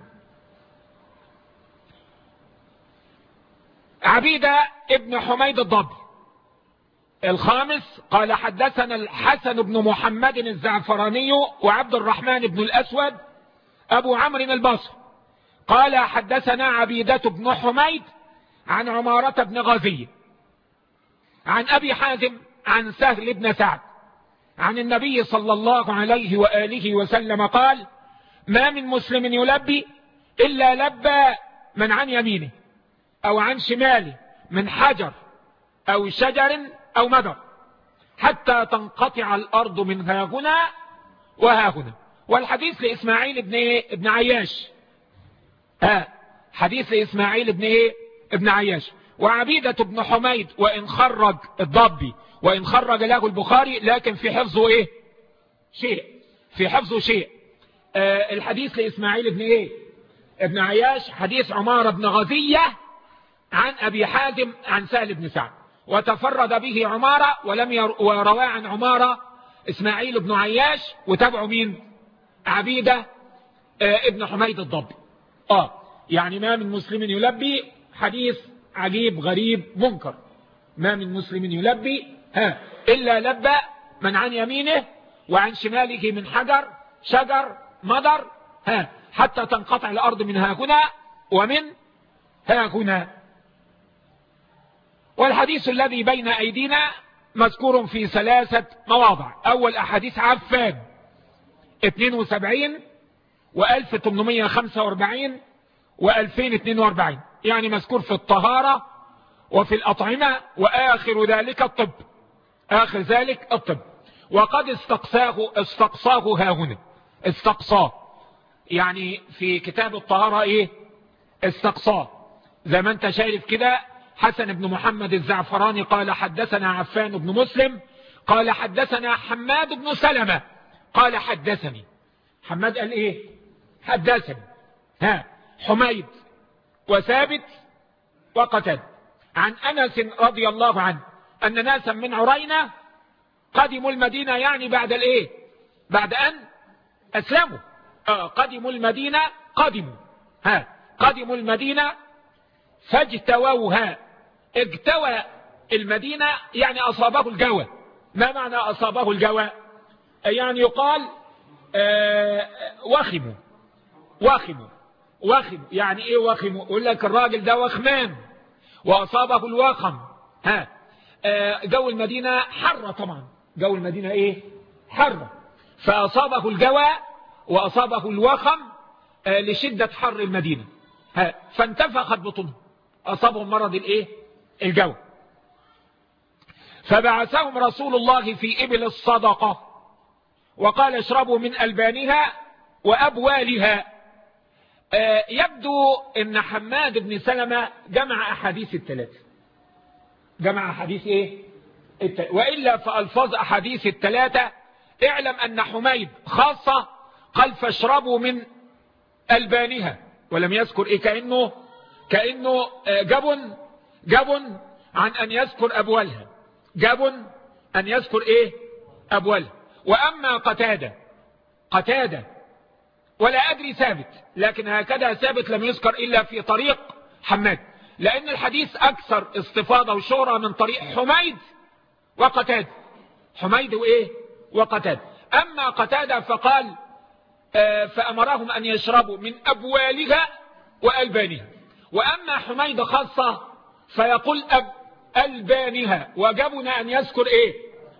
عبيدة ابن حميد الضبي الخامس قال حدثنا الحسن بن محمد الزعفراني وعبد الرحمن بن الأسود أبو عمرو البصري قال حدثنا عبيدة بن حميد عن عمارة بن غزية عن أبي حازم عن سهل بن سعد عن النبي صلى الله عليه وآله وسلم قال ما من مسلم يلبي إلا لبى من عن يمينه أو عن شماله من حجر أو شجر أو مدر حتى تنقطع الأرض من هاهنا وهاهنا. والحديث لإسماعيل ابن عياش، حديث لإسماعيل ابن عياش. وعبيدة بن حميد وإن خرج الضبي وإن خرج له البخاري لكن في حفظه شيء، في حفظه شيء. الحديث لإسماعيل ابن عياش حديث عمارة بن غزية عن أبي حازم عن سهل بن سعد، وتفرد به عمارة ولم وروى عن عمارة إسماعيل بن عياش، وتابعوا مين؟ عبيدة ابن حميد الضبي. يعني ما من مسلم يلبي، حديث عجيب غريب منكر. ما من مسلم يلبي إلا لبى من عن يمينه وعن شماله من حجر شجر مدر حتى تنقطع الأرض من هاهنا ومن هاهنا. والحديث الذي بين أيدينا مذكور في 3 مواضع. أول أحاديث عفان 72 و1845 و2042، يعني مذكور في الطهارة وفي الأطعمة، وآخر ذلك الطب، آخر ذلك الطب. وقد استقصاه هاهنا، استقصاه يعني في كتاب الطهارة استقصاه زي ما انت شايف كده. حسن بن محمد الزعفراني قال حدثنا عفان بن مسلم قال حدثنا حماد بن سلمة قال حدثني. حماد قال حدثني حميد وثابت وقتاد عن أنس رضي الله عنه أن ناسا من عرينة قدموا المدينة، يعني بعد الايه؟ بعد أن أسلموا. قدموا المدينة، قدموا المدينة فاجتووها. اجتوى المدينة يعني أصابه الجوى. ما معنى أصابه الجوى؟ يعني يقال وخموا. يعني ايه وخموا؟ يقول لك الراجل ده وخمان وأصابه الوخم. جو المدينة حر، طبعا جو المدينة ايه؟ حر، فأصابه الجوى وأصابه الوخم لشدة حر المدينة، فانتفخت بطنه، أصابهم مرض الايه؟ الجوى. فبعثهم رسول الله في إبل الصدقة وقال اشربوا من ألبانها وأبوالها. يبدو ان حماد بن سلمة جمع أحاديث الثلاثة، جمع أحاديث ايه؟ وإلا فألفاظ أحاديث الثلاثة اعلم أن حميد خاصة قال فاشربوا من ألبانها، ولم يذكر ايه؟ كأنه جبن عن أن يذكر أبوالها، جبن أن يذكر ايه؟ أبوالها. وأما قتادة ولا أدري ثابت، لكن هكذا ثابت لم يذكر إلا في طريق حماد، لأن الحديث أكثر استفاضة وشهرة من طريق حميد وقتادة، حميد وإيه؟ وقتادة. أما قتادة فقال فأمرهم أن يشربوا من أبوالها وألبانها. وأما حميد خاصة فيقول ألبانها، وجبن أن يذكر إيه؟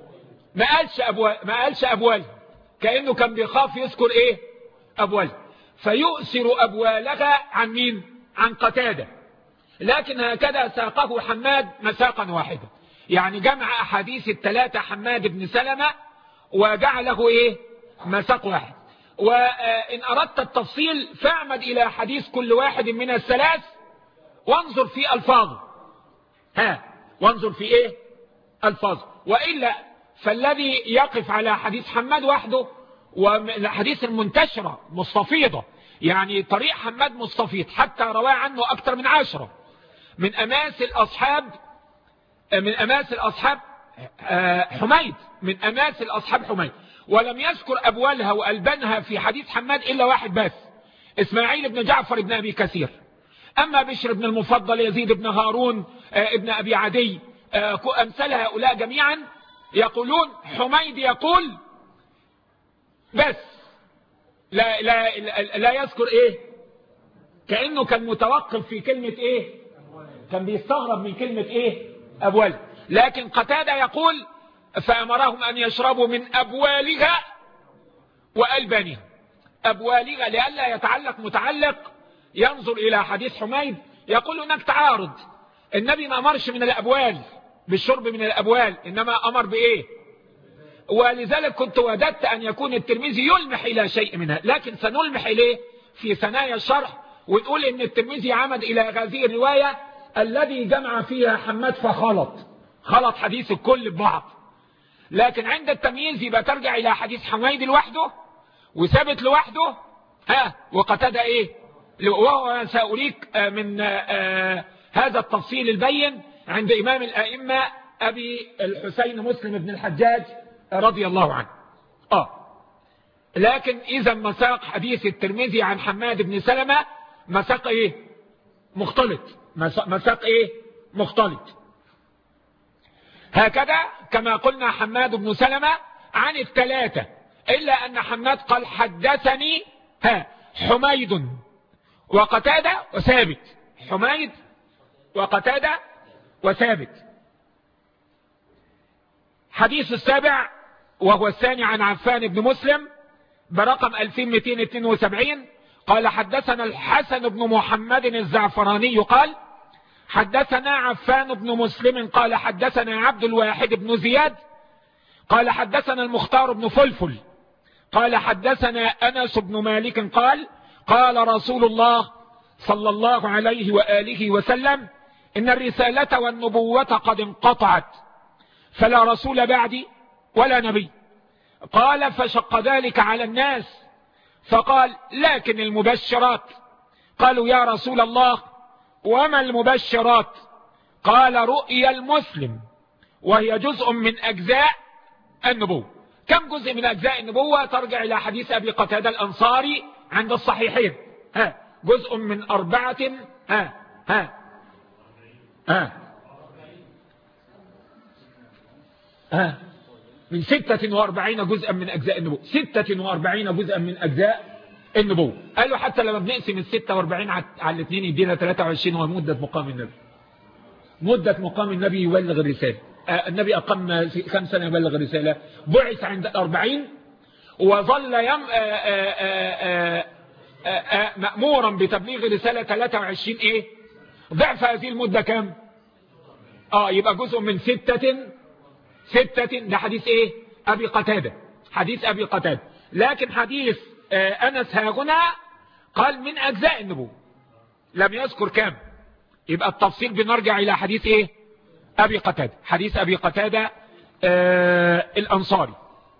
ما قالش أبوالها، كأنه كان بيخاف يذكر إيه؟ أبوالها، فيؤثر أبوالها عن مين؟ عن قتادة. لكن هكذا ساقه حماد مساقا واحدا، يعني جمع أحاديث الثلاثة حماد بن سلمة وجعله إيه؟ مساق واحد. وإن أردت التفصيل فاعمد إلى حديث كل واحد من الثلاث وانظر في ألفاظه، وانظر في إيه؟ ألفاظه. وإلا فالذي يقف على حديث حماد وحده، والحديث المنتشرة مستفيضة، يعني طريق حماد مستفيض حتى رواه عنه أكثر من 10 من أماس الأصحاب حميد، من أماس الأصحاب حميد. ولم يذكر أبوالها وألبانها في حديث حماد إلا واحد بس، إسماعيل بن جعفر بن أبي كثير. أما بشر بن المفضل، يزيد بن هارون ابن أبي عدي، أمثال هؤلاء جميعا يقولون حميد يقول بس لا يذكر ايه؟ كأنه كان متوقف في كلمة ايه؟ كان بيستغرب من كلمة ايه؟ أبوال. لكن قتادة يقول فأمرهم أن يشربوا من أبوالها وألبانها. أبوالها لئلا يتعلق متعلق ينظر إلى حديث حميد يقول هناك تعارض، النبي ما أمرش من الأبوال بالشرب من الأبوال، إنما أمر بإيه؟ ولذلك كنت وددت أن يكون الترمذي يلمح إلى شيء منها، لكن سنلمح إليه في ثنايا الشرح، ونقول إن الترمذي عمد إلى هذه الرواية الذي جمع فيها حماد خلط حديث الكل ببعض. لكن عند التمييز يبقى ترجع إلى حديث حميد لوحده وثابت لوحده، وقتادة إيه؟ وهو سأريك من هذا التفصيل البين عند إمام الأئمة أبي الحسين مسلم بن الحجاج رضي الله عنه. لكن إذا مساق حديث الترمذي عن حماد بن سلمة مساق إيه؟ مختلط، مساق إيه؟ مختلط. هكذا كما قلنا حماد بن سلمة عن الثلاثة، إلا أن حماد قال حدثني حميد وقتادة وثابت، حميد وقتادة وثابت. حديث السابع وهو الثاني عن عفان بن مسلم برقم 2272 قال حدثنا الحسن بن محمد الزعفراني قال حدثنا عفان بن مسلم قال حدثنا عبد الواحد بن زياد قال حدثنا المختار بن فلفل قال حدثنا أنس بن مالك قال قال رسول الله صلى الله عليه وآله وسلم إن الرسالة والنبوة قد انقطعت فلا رسول بعدي ولا نبي. قال فشق ذلك على الناس فقال لكن المبشرات. قالوا يا رسول الله وما المبشرات؟ قال رؤيا المسلم وهي جزء من أجزاء النبوة. كم جزء من أجزاء النبوة؟ ترجع إلى حديث أبي قتادة الأنصاري عند الصحيحين. جزء من 4 من 46 جزءا من أجزاء النبوة. 46 جزءا من أجزاء النبوة. قالوا حتى لما بنقسم ال 46 على الاثنين يدينا 23. هو مدة مقام النبي. مدة مقام النبي يبلغ الرسالة. النبي أقام 5 سنة يبلغ الرسالة. بعث عند 40 وظل مأمورا بتبليغ الرسالة 23 ضعف هذه المدة كم؟ يبقى جزء من 6. ده حديث أبي قتادة. حديث أبي قتادة. لكن حديث أنس هنا قال من أجزاء النبوة، لم يذكر كم. يبقى التفصيل بنرجع إلى حديث أبي قتادة. حديث أبي قتادة الأنصاري.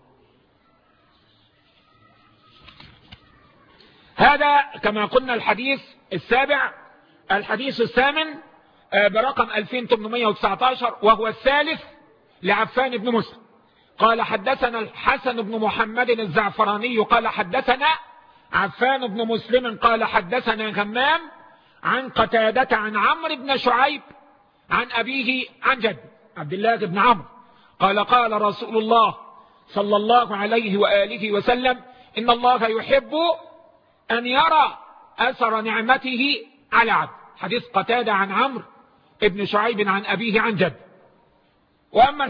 هذا كما قلنا الحديث السابع. الحديث الثامن برقم 2819 وهو الثالث لعفان بن مسلم. قال حدثنا الحسن بن محمد الزعفراني قال حدثنا عفان بن مسلم قال حدثنا همام عن قتادة عن عمرو بن شعيب عن أبيه عن جد عبد الله بن عمرو قال قال رسول الله صلى الله عليه وآله وسلم إن الله يحب أن يرى أثر نعمته على عبد. حديث قتادة عن عمرو بن شعيب عن أبيه عن جد. وأما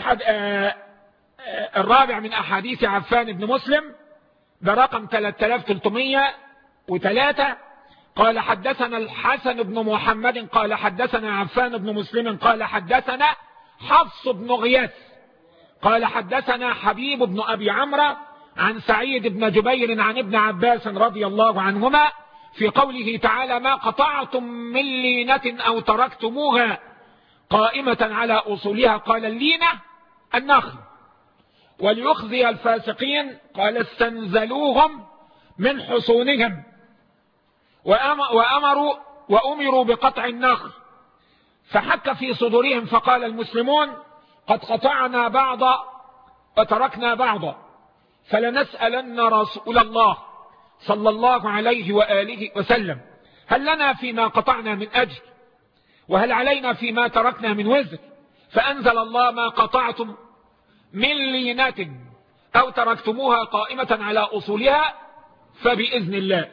الرابع من أحاديث عفان بن مسلم برقم 3303 قال حدثنا الحسن بن محمد قال حدثنا عفان بن مسلم قال حدثنا حفص بن غياث قال حدثنا حبيب بن أبي عمرو عن سعيد بن جبير عن ابن عباس رضي الله عنهما في قوله تعالى ما قطعتم من لينة أو تركتموها قائمة على أصولها قال اللينة النخل وليخزي الفاسقين قال استنزلوهم من حصونهم وأمروا بقطع النخل فحك في صدورهم فقال المسلمون قد قطعنا بعضا وتركنا بعضا فلنسألن رسول الله صلى الله عليه وآله وسلم هل لنا فيما قطعنا من أجر وهل علينا فيما تركنا من وزر فأنزل الله ما قطعتم من لينة أو تركتموها قائمة على أصولها فبإذن الله.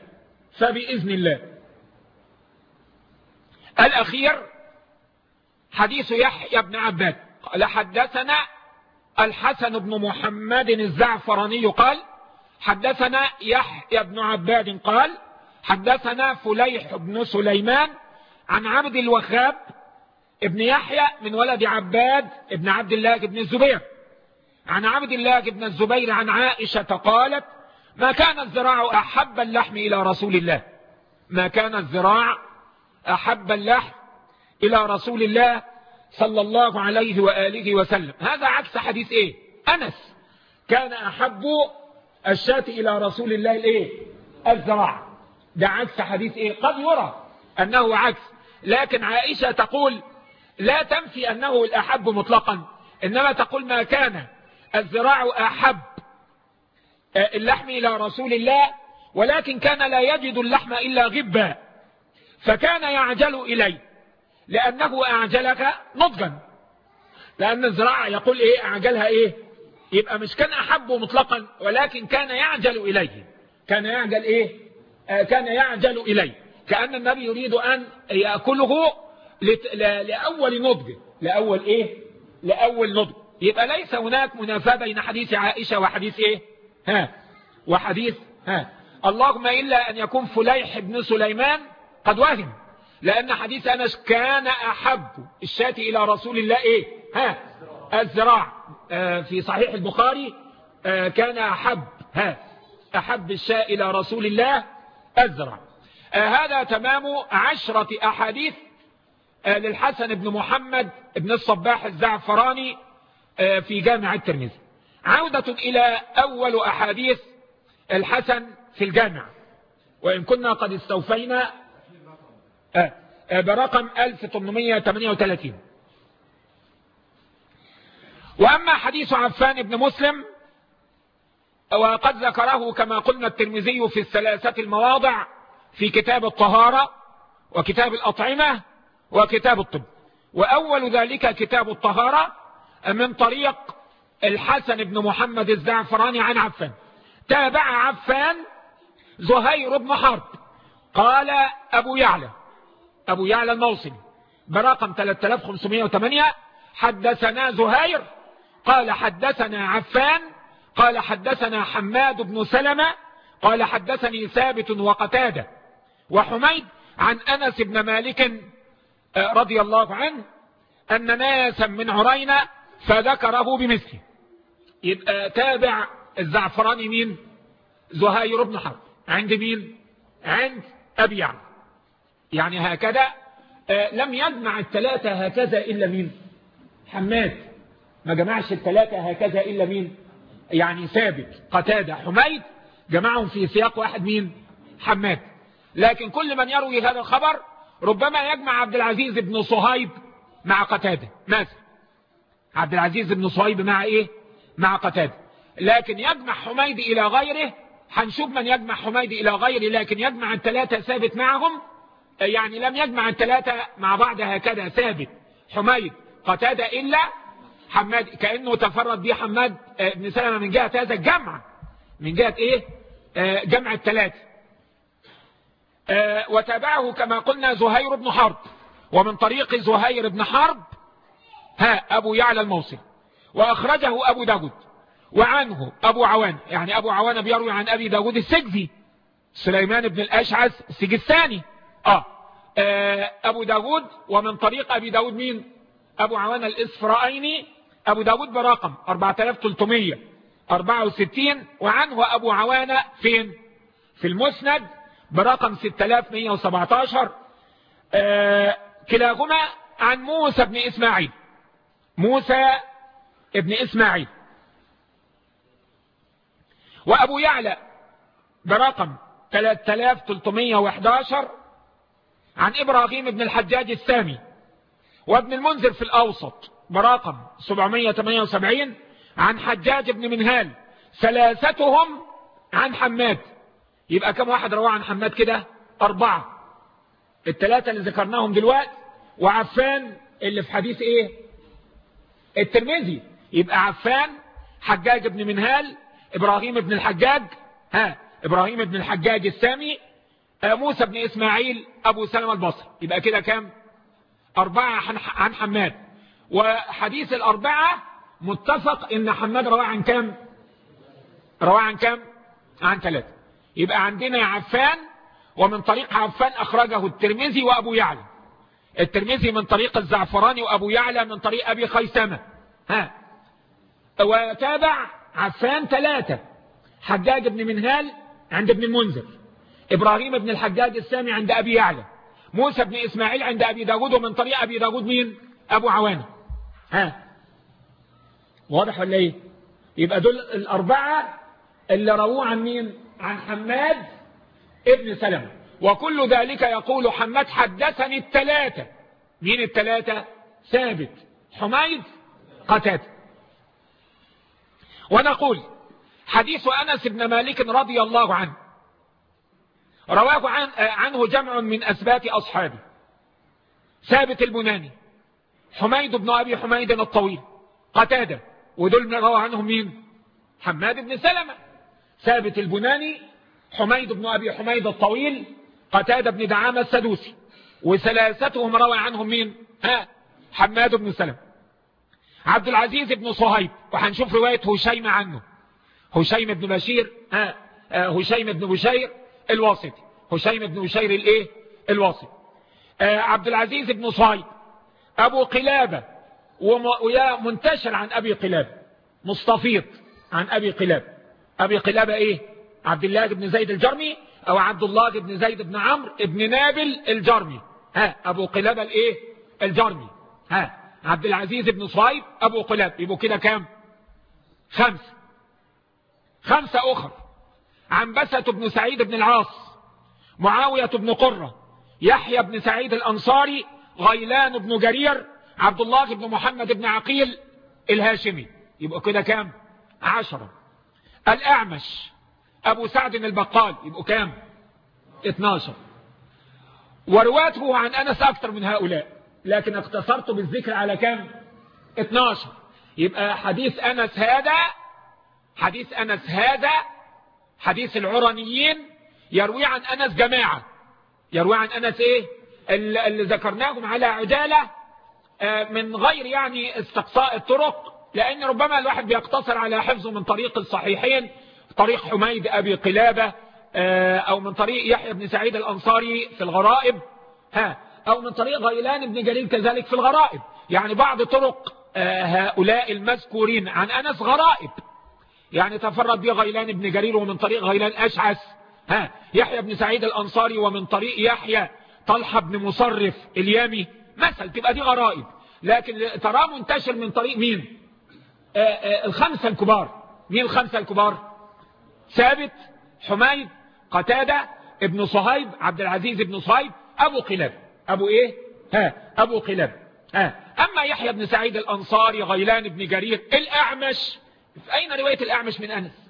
الأخير حديث يحيى بن عباد قال حدثنا الحسن بن محمد الزعفراني قال حدثنا يحيى بن عباد قال حدثنا فليح بن سليمان عن عبد الوهاب ابن يحيى من ولد عباد ابن عبد الله بن الزبير عن عبد الله بن الزبير عن عائشة قالت ما كان الذراع أحب اللحم إلى رسول الله. ما كان الذراع أحب اللحم إلى رسول الله صلى الله عليه وآله وسلم. هذا عكس حديث أنس كان أحب الشاة إلى رسول الله الذراع. ده عكس حديث قد يرى أنه عكس، لكن عائشة تقول لا تنفي أنه الأحب مطلقا، إنما تقول ما كان الذراع أحب اللحم إلى رسول الله ولكن كان لا يجد اللحم إلا غبا فكان يعجل إليه لأنه أعجلك نضجا. لأن الذراع يقول أعجلها يبقى مش كان أحبه مطلقا ولكن كان يعجل إليه. كان يعجل إليه كأن النبي يريد أن يأكله لأول نضج. لأول نضج. يبقى ليس هناك منافاة بين حديث عائشة وحديث وحديث اللهم إلا أن يكون فليح بن سليمان قد وهم، لأن حديث أنس كان أحب الشاة إلى رسول الله الذراع في صحيح البخاري كان أحب الشاة إلى رسول الله الذراع. هذا تمام 10 أحاديث للحسن بن محمد بن الصباح الزعفراني في جامع الترمذي. عودة إلى أول أحاديث الحسن في الجامع، وإن كنا قد استوفينا برقم 1838. وأما حديث عفان بن مسلم وقد ذكره كما قلنا الترمذي في الثلاثة المواضع في كتاب الطهارة وكتاب الأطعمة وكتاب الطب. وأول ذلك كتاب الطهارة من طريق الحسن بن محمد الزعفراني عن عفان. تابع عفان زهير بن حرب قال أبو يعلى الموصلي برقم 3508 حدثنا زهير قال حدثنا عفان قال حدثنا حماد بن سلمة قال حدثني ثابت وقتادة وحميد عن أنس بن مالك رضي الله عنه أن ناسا من عرينة فذكره بمثله. يبقى تابع الزعفراني مين؟ زهير بن حرب عند مين؟ عند أبي يعلى. يعني هكذا لم يجمع الثلاثة هكذا إلا مين؟ حماد. ما جمعش الثلاثة هكذا إلا مين؟ يعني ثابت قتادة حميد جمعهم في سياق واحد مين؟ حماد. لكن كل من يروي هذا الخبر ربما يجمع عبد العزيز بن صهيب مع قتادة مثلا. عبد العزيز بن صهيب مع ايه؟ مع قتادة. لكن يجمع حميد الى غيره. هنشوف من يجمع حميد الى غيره لكن يجمع الثلاثة ثابت معهم. يعني لم يجمع الثلاثة مع بعض هكذا ثابت حميد قتادة إلا حماد، كأنه تفرد به حماد بن سلمة من جهة هذا الجمع، من جهة ايه؟ جمع الثلاثة. وتابعه كما قلنا زهير بن حرب، ومن طريق زهير بن حرب أبو يعلى الموصلي، وأخرجه أبو داود، وعنه أبو عوان. يعني أبو عوان بيروي عن أبي داود السجزي سليمان بن الأشعث السجستاني. أبو داود، ومن طريق أبي داود مين؟ أبو عوان الإسفرائيني أبو داود برقم 4364، وعنه أبو عوان فين؟ في المسند برقم 6117. كلاهما عن موسى بن إسماعيل. موسى ابن إسماعيل. وأبو يعلى برقم 3311 عن إبراهيم بن الحجاج السامي. وابن المنذر في الأوسط برقم 778 عن حجاج بن منهال. ثلاثتهم عن حماد. يبقى كم واحد رواه عن حماد كده؟ 4. الثلاثة اللي ذكرناهم دلوقتي، وعفان اللي في حديث ايه؟ الترمذي. يبقى عفان، حجاج بن منهال، ابراهيم بن الحجاج ابراهيم بن الحجاج السامي، موسى بن اسماعيل، ابو سلمة البصري. يبقى كده كام؟ 4 عن حماد. وحديث الأربعة متفق ان حماد رواه عن كام؟ رواه عن كام؟ عن 3. يبقى عندنا عفان، ومن طريق عفان أخرجه الترمذي وأبو يعلى. الترمذي من طريق الزعفراني، وأبو يعلى من طريق أبي خيثمة. وتابع عفان 3: حجاج بن منهال عند ابن المنذر، إبراهيم بن الحجاج السامي عند أبي يعلى، موسى بن إسماعيل عند أبي داود، ومن طريق أبي داود مين؟ أبو عوانة. واضح ولا إيه؟ يبقى دول الأربعة اللي رووا عن مين؟ عن حماد ابن سلمة. وكل ذلك يقول حماد حدثني الثلاثة. مين الثلاثة؟ ثابت، حميد، قتادة. ونقول حديث أنس بن مالك رضي الله عنه رواه عنه جمع من أثبات أصحابه: ثابت البناني، حميد بن أبي حميد الطويل، قتادة. ودول روى عنهم مين؟ حماد بن سلمة. ثابت البناني، حميد بن أبي حميد الطويل، قتادة بن دعامة السدوسي. وثلاثتهم روى عنهم مين؟ حماد بن سلمة. عبد العزيز بن صهيب، وهنشوف رواية هشيم عنه، هشيم بن بشير، هشيم بن بشير الواسطي، هشيم بن بشير الايه؟ الواسطي. عبد العزيز بن صهيب، أبو قلابة، ويا منتشر عن أبي قلابة، مستفيض عن أبي قلابة. أبي قلابة إيه؟ عبد الله بن زيد الجرمي، أو عبد الله بن زيد بن عمرو بن نابل الجرمي. أبو قلابة الإيه؟ الجرمي. عبد العزيز بن صهيب، أبو قلابة. يبقوا كده كام؟ 5. 5 أخر: عنبسة بن سعيد بن العاص، معاوية بن قرة، يحيى بن سعيد الأنصاري، غيلان بن جرير، عبد الله بن محمد بن عقيل، الهاشمي، يبقى كده كام؟ 10. الأعمش أبو سعد البقال يبقوا كام؟ 12. ورواته عن أنس أكثر من هؤلاء، لكن اقتصرت بالذكر على كام؟ 12. يبقى حديث أنس هذا حديث العرنيين يروي عن أنس جماعة، يروي عن أنس إيه؟ اللي ذكرناهم على عجالة من غير يعني استقصاء الطرق، لأن ربما الواحد بيقتصر على حفظه من طريق الصحيحين، طريق حميد أبي قلابة، أو من طريق يحيى بن سعيد الأنصاري في الغرائب، أو من طريق غيلان بن جرير كذلك في الغرائب. يعني بعض طرق هؤلاء المذكورين عن أنس غرائب، يعني تفرد به غيلان بن جرير ومن طريق غيلان أشعث، يحيى بن سعيد الأنصاري ومن طريق يحيى طلحة بن مصرف اليامي مثل، تبقى دي غرائب. لكن تراه منتشر من طريق مين؟ الخمسة الكبار. مين الخمسة الكبار؟ ثابت، حميد، قتادة، ابن صهيب، عبد العزيز بن صهيب، أبو قلاب. أبو إيه؟ أبو قلاب. أما يحيى بن سعيد الأنصاري، غيلان بن جرير، الأعمش، أين رواية الأعمش من أنس؟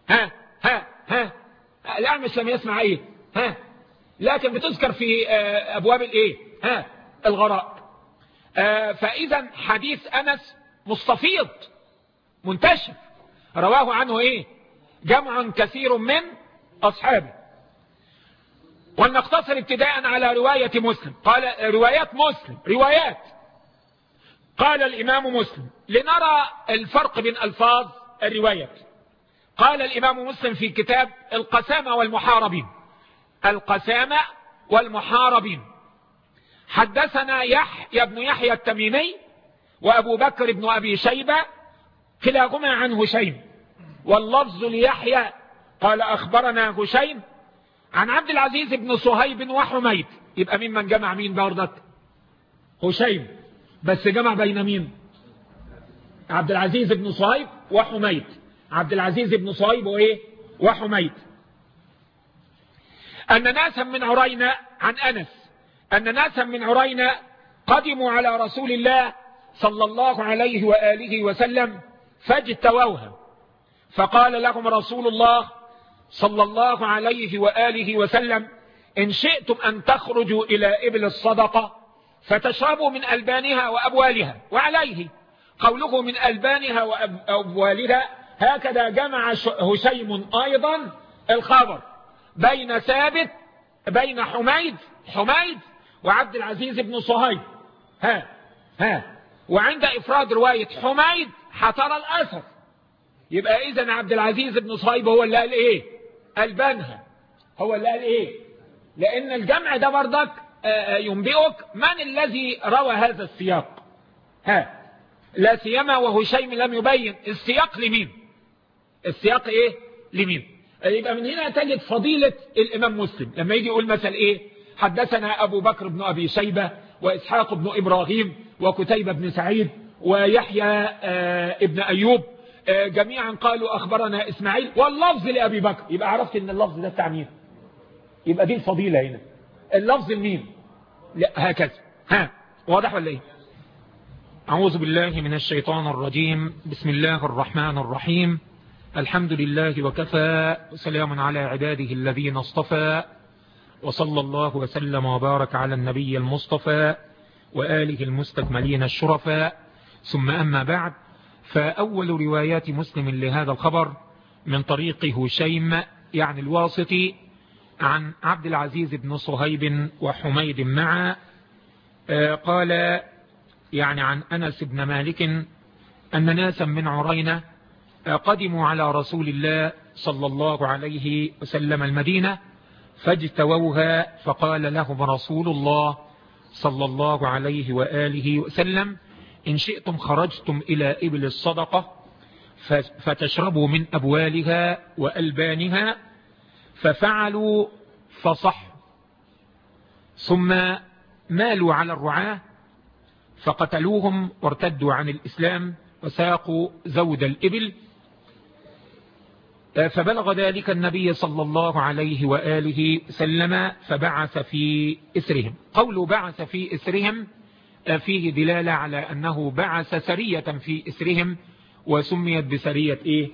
الأعمش لم يسمع إيه؟ لكن بتذكر في أبواب الإيه؟ الغراء. فإذا حديث أنس مستفيض منتشر، رواه عنه إيه؟ جمع كثير من أصحابه. ولنقتصر ابتداء على رواية مسلم. قال روايات مسلم، روايات قال الإمام مسلم لنرى الفرق بين ألفاظ الروايات. قال الإمام مسلم في كتاب القسامة والمحاربين، القسامة والمحاربين: حدثنا يحيى بن يحيى التميمي وأبو بكر بن أبي شيبة كلاهما عن هشيم، واللفظ ليحيى قال أخبرنا هشيم عن عبد العزيز بن صهيب وحميد. يبقى مين جمع مين بردك؟ هشيم، بس جمع بين مين؟ عبد العزيز بن صهيب وحميد. عبد العزيز بن صهيب وإيه؟ وحميد. أن ناسا من عرينة، عن أنس أن ناسا من عرينة قدموا على رسول الله صلى الله عليه وآله وسلم فاجتووها، فقال لهم رسول الله صلى الله عليه وآله وسلم: إن شئتم أن تخرجوا إلى إبل الصدقة فتشربوا من ألبانها وأبوالها. وعليه قوله من ألبانها وأبوالها، هكذا جمع هشيم أيضا الخبر بين ثابت، بين حميد وعبد العزيز بن صهيب. وعند إفراد رواية حميد حترى الأثر. يبقى إذن عبد العزيز بن صهيب هو اللي قال إيه؟ ألبانها، هو اللي قال إيه؟ لأن الجمع ده برضك ينبئك من الذي روى هذا السياق. لا سيما وهشيم لم يبين السياق لمين، السياق إيه؟ لمين. يبقى من هنا تجد فضيلة الإمام مسلم لما يجي يقول مثلا إيه؟ حدثنا أبو بكر بن أبي شيبة وإسحاق بن إبراهيم وكتيبة بن سعيد ويحيى ابن أيوب، جميعا قالوا أخبرنا إسماعيل واللفظ لأبي بكر. يبقى عرفت إن اللفظ ده بتاع مين؟ يبقى دي الفضيلة هنا، اللفظ لمين؟ لا هكذا. واضح ولا إيه؟ أعوذ بالله من الشيطان الرجيم. بسم الله الرحمن الرحيم. الحمد لله وكفى، وسلام على عباده الذين اصطفى، وصلى الله وسلم وبارك على النبي المصطفى وآله المستكملين الشرفاء. ثم أما بعد، فأول روايات مسلم لهذا الخبر من طريق هشيم يعني الواسطي عن عبد العزيز بن صهيب وحميد معا. قال يعني عن أنس بن مالك أن ناسا من عرينة قدموا على رسول الله صلى الله عليه وسلم المدينة فاجتووها، فقال لهم رسول الله صلى الله عليه وآله وسلم: إن شئتم خرجتم إلى إبل الصدقة فتشربوا من أبوالها وألبانها. ففعلوا فصحوا، ثم مالوا على الرعاة فقتلوهم وارتدوا عن الإسلام وساقوا زود الإبل. فبلغ ذلك النبي صلى الله عليه وآله وسلم فبعث في إسرهم. قوله بعث في إسرهم فيه دلالة على أنه بعث سرية في إسرهم، وسميت بسرية إيه؟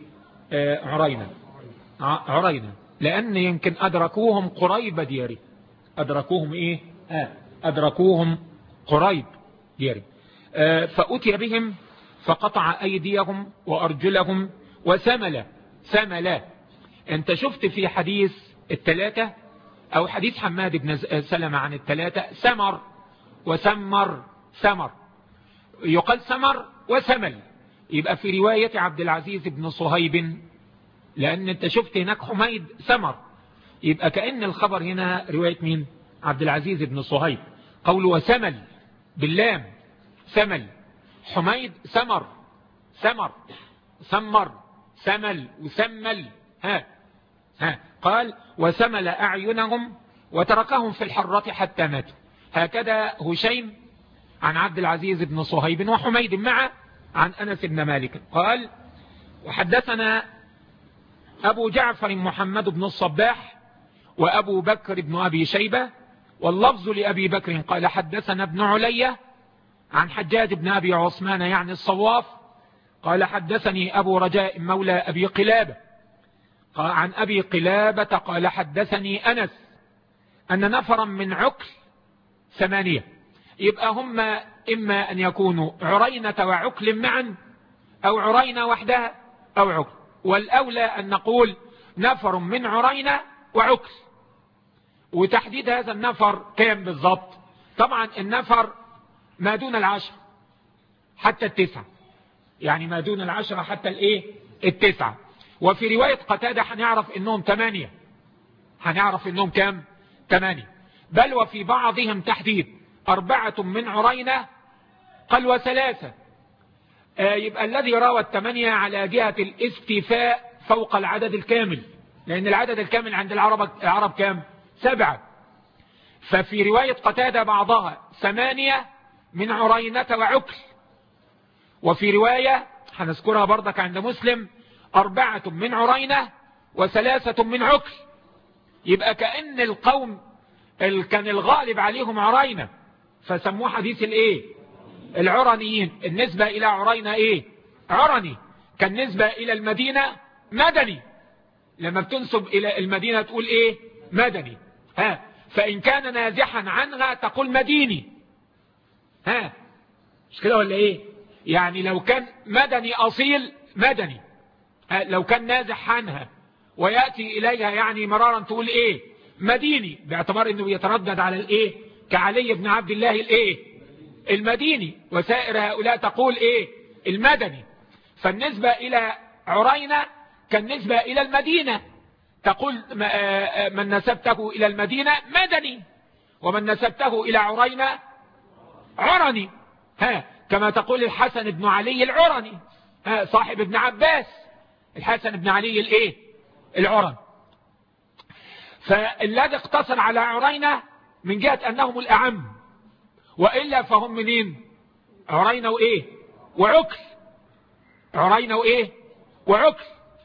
عرينة، لأن يمكن أدركوهم قريب دياري. أدركوهم إيه؟ أدركوهم قريب دياري. فأتي بهم فقطع أيديهم وأرجلهم وسمل. أنت شفت في حديث الثلاثة أو حديث حماد بن سلمة عن الثلاثة سمر وسمر، يقال سمر وسمل. يبقى في رواية عبد العزيز بن صهيب، لأن أنت شفت هناك حميد سمر، يبقى كأن الخبر هنا رواية مين؟ عبد العزيز بن صهيب. قول وسمل باللام، سمل. حميد سمر، سمل وسمل. قال وسمل أعينهم وتركهم في الحرة حتى ماتوا. هكذا هشيم عن عبد العزيز بن صهيب وحميد معه عن أنس بن مالك قال وحدثنا أبو جعفر محمد بن الصباح وأبو بكر بن أبي شيبة، واللفظ لأبي بكر قال حدثنا ابن علية عن حجاج بن أبي عثمان يعني الصواف قال حدثني أبو رجاء مولى أبي قلابة عن أبي قلابة قال حدثني أنس أن نفرا من عكل 8، يبقى هم إما أن يكونوا عرينة وعكل معا أو عرينة وحدها أو عكل، والأولى أن نقول نفر من عرينة وعكل. وتحديد هذا النفر كام بالضبط؟ طبعا النفر ما دون 10 حتى 9، يعني ما دون 10 حتى الايه 9. وفي رواية قتادة هنعرف انهم 8، هنعرف انهم كام 8، بل وفي بعضهم تحديد 4 من عرينة قال و3. يبقى الذي روى 8 على جهة الاستيفاء فوق العدد الكامل، لأن العدد الكامل عند العرب كام 7. ففي رواية قتادة بعضها 8 من عرينة وعكل، وفي رواية هنذكرها برضك عند مسلم 4 من عرينة و3 من عكل. يبقى كأن القوم كان الغالب عليهم عرينة فسموه حديث الايه العرنيين. النسبة الى عرينة ايه عرني، كان نسبة الى المدينة مدني، لما بتنسب الى المدينة تقول ايه مدني. فإن كان نازحا عنها تقول مديني. مش كده ولا ايه؟ يعني لو كان مدني أصيل مدني، لو كان نازح عنها ويأتي إليها يعني مرارا تقول ايه مديني، باعتبار انه يتردد على الايه كعلي بن عبد الله الايه المديني، وسائر هؤلاء تقول ايه المدني. فالنسبة الى عرينة كالنسبة الى المدينة، تقول من نسبته الى المدينة مدني، ومن نسبته الى عرينة عرني. كما تقول الحسن بن علي العرني، صاحب ابن عباس الحسن بن علي الايه العرني. فالذي اقتصر على عرينة من جهة انهم الاعم، وإلا فهم منين عرينة وايه وعكل، عرينة وايه وعكل.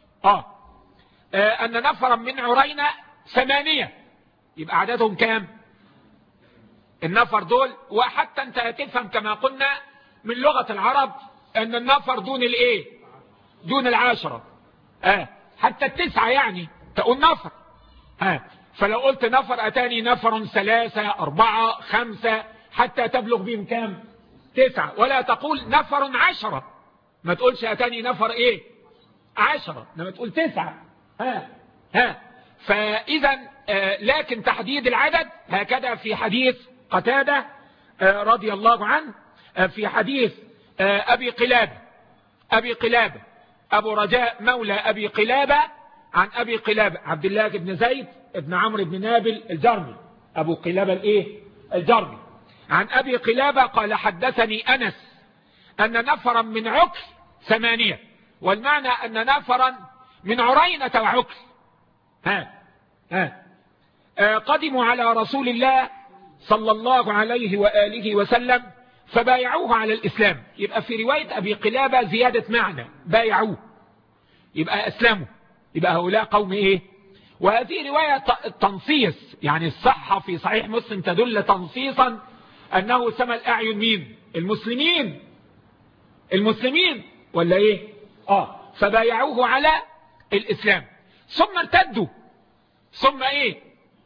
أن نفرا من عرينة 8، يبقى عددهم كام النفر دول؟ وحتى انت هتفهم كما قلنا من لغة العرب ان النفر دون الايه دون 10، حتى 9 يعني تقول نفر. فلو قلت نفر اتاني نفر 3 4 5 حتى تبلغ بهم كام 9، ولا تقول نفر 10، ما تقولش اتاني نفر ايه 10، لما تقول 9. فإذا لكن تحديد العدد هكذا في حديث قتادة رضي الله عنه، في حديث أبي قلابة أبو رجاء مولى أبي قلابة عن أبي قلابة عبد الله بن زيد بن عمرو بن نابل الجرمي، أبو قلابة الايه الجرمي، عن أبي قلابة قال حدثني أنس أن نفرا من عكل 8، والمعنى أن نفرا من عرينة وعكل قدموا على رسول الله صلى الله عليه وآله وسلم فبايعوه على الإسلام. يبقى في رواية أبي قلابة زيادة معنى بايعوه، يبقى أسلموا، يبقى هؤلاء قوم إيه. وهذه رواية تنصيص، يعني الصحة في صحيح مسلم تدل تنصيصا أنه سمى الأعين مين؟ المسلمين ولا إيه؟ فبايعوه على الإسلام ثم ارتدوا ثم إيه؟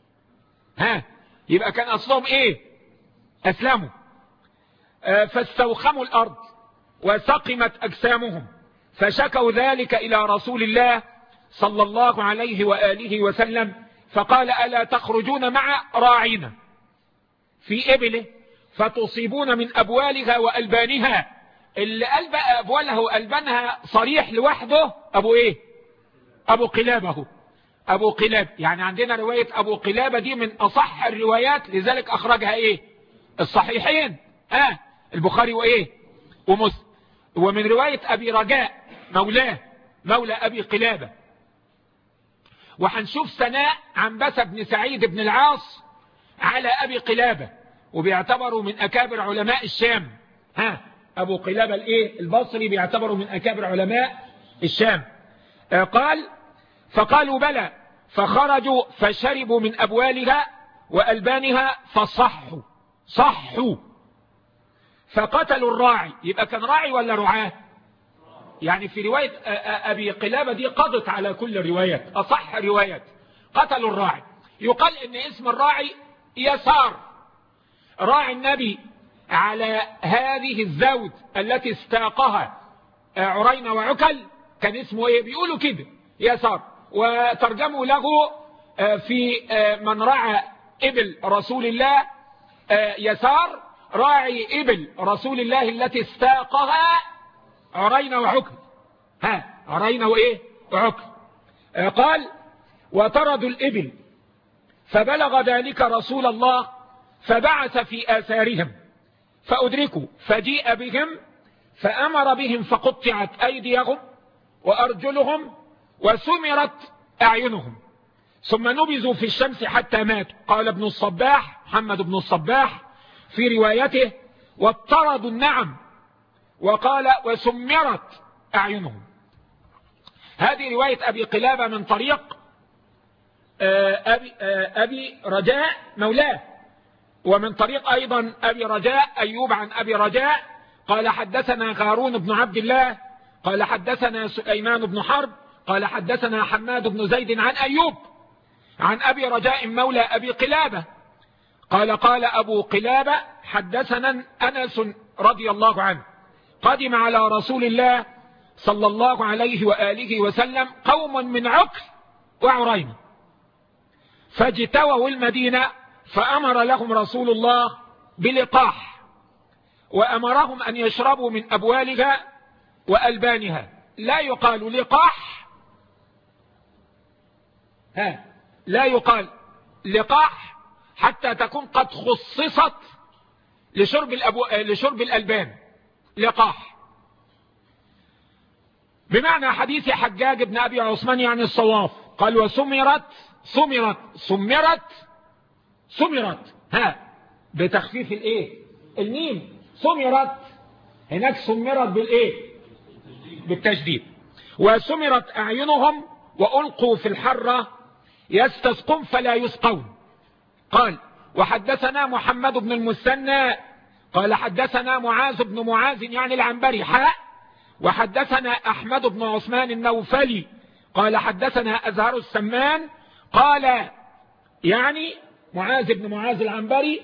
يبقى كان أصلهم إيه؟ أسلموا. فاستوخموا الأرض وسقمت أجسامهم فشكوا ذلك إلى رسول الله صلى الله عليه وآله وسلم فقال ألا تخرجون مع راعينا في إبله فتصيبون من أبوالها وألبانها. اللي قلب أبوالها وألبانها صريح لوحده أبو إيه؟ أبو قلابة. أبو قلاب يعني عندنا رواية أبو قلابة دي من أصح الروايات، لذلك أخرجها إيه؟ الصحيحين البخاري وإيه؟ ومسلم. ومن رواية أبي رجاء مولى أبي قلابة. وحنشوف ثناء عنبسة بن سعيد بن العاص على أبي قلابة، وبيعتبروا من أكابر علماء الشام. أبو قلابة البصري بيعتبروا من أكابر علماء الشام. قال فقالوا بلى فخرجوا فشربوا من أبوالها وألبانها فصحوا فقتلوا الراعي. يبقى كان راعي ولا رعاة؟ يعني في رواية أبي قلابة دي قضت على كل الروايات، أصح روايات. قتلوا الراعي. يقال إن اسم الراعي يسار، راعي النبي على هذه الزوج التي استاقها عرينة وعكل كان اسمه ايه؟ بيقولوا كده يسار. وترجموا له في من رعى إبل رسول الله يسار راعي إبل رسول الله التي استاقها عرينة وعكل. عرينة وإيه؟ وعكل. قال وطردوا الإبل فبلغ ذلك رسول الله فبعث في آثارهم فأدركوا فجيء بهم فأمر بهم فقطعت أيديهم وأرجلهم وسمرت أعينهم ثم نبذوا في الشمس حتى ماتوا. قال ابن الصباح محمد بن الصباح في روايته واضطردوا النعم، وقال وسمرت أعينهم. هذه رواية أبي قلابة من طريق أبي رجاء مولاه، ومن طريق أيضا أبي رجاء أيوب عن أبي رجاء قال حدثنا هارون بن عبد الله قال حدثنا سليمان بن حرب قال حدثنا حماد بن زيد عن أيوب عن أبي رجاء مولى أبي قلابة قال أبو قلابة حدثنا أنس رضي الله عنه قدم على رسول الله صلى الله عليه وآله وسلم قوم من عكل وعرينة فاجتووا المدينة فأمر لهم رسول الله بلقاح وأمرهم أن يشربوا من أبوالها وألبانها. لا يقال لقاح، لا يقال لقاح حتى تكون قد خصصت لشرب الألبان. لقاح بمعنى حديث حجاج بن أبي عثمان يعني الصواف قال سمرت بتخفيف الميم سمرت، هناك سمرت بالتشديد. وسمرت أعينهم وألقوا في الحرة يستسقون فلا يسقون. قال وحدثنا محمد بن المثنى قال حدثنا معاذ بن معاذ يعني العنبري وحدثنا أحمد بن عثمان النوفلي قال حدثنا أزهر السمان قال يعني معاذ بن معاذ العنبري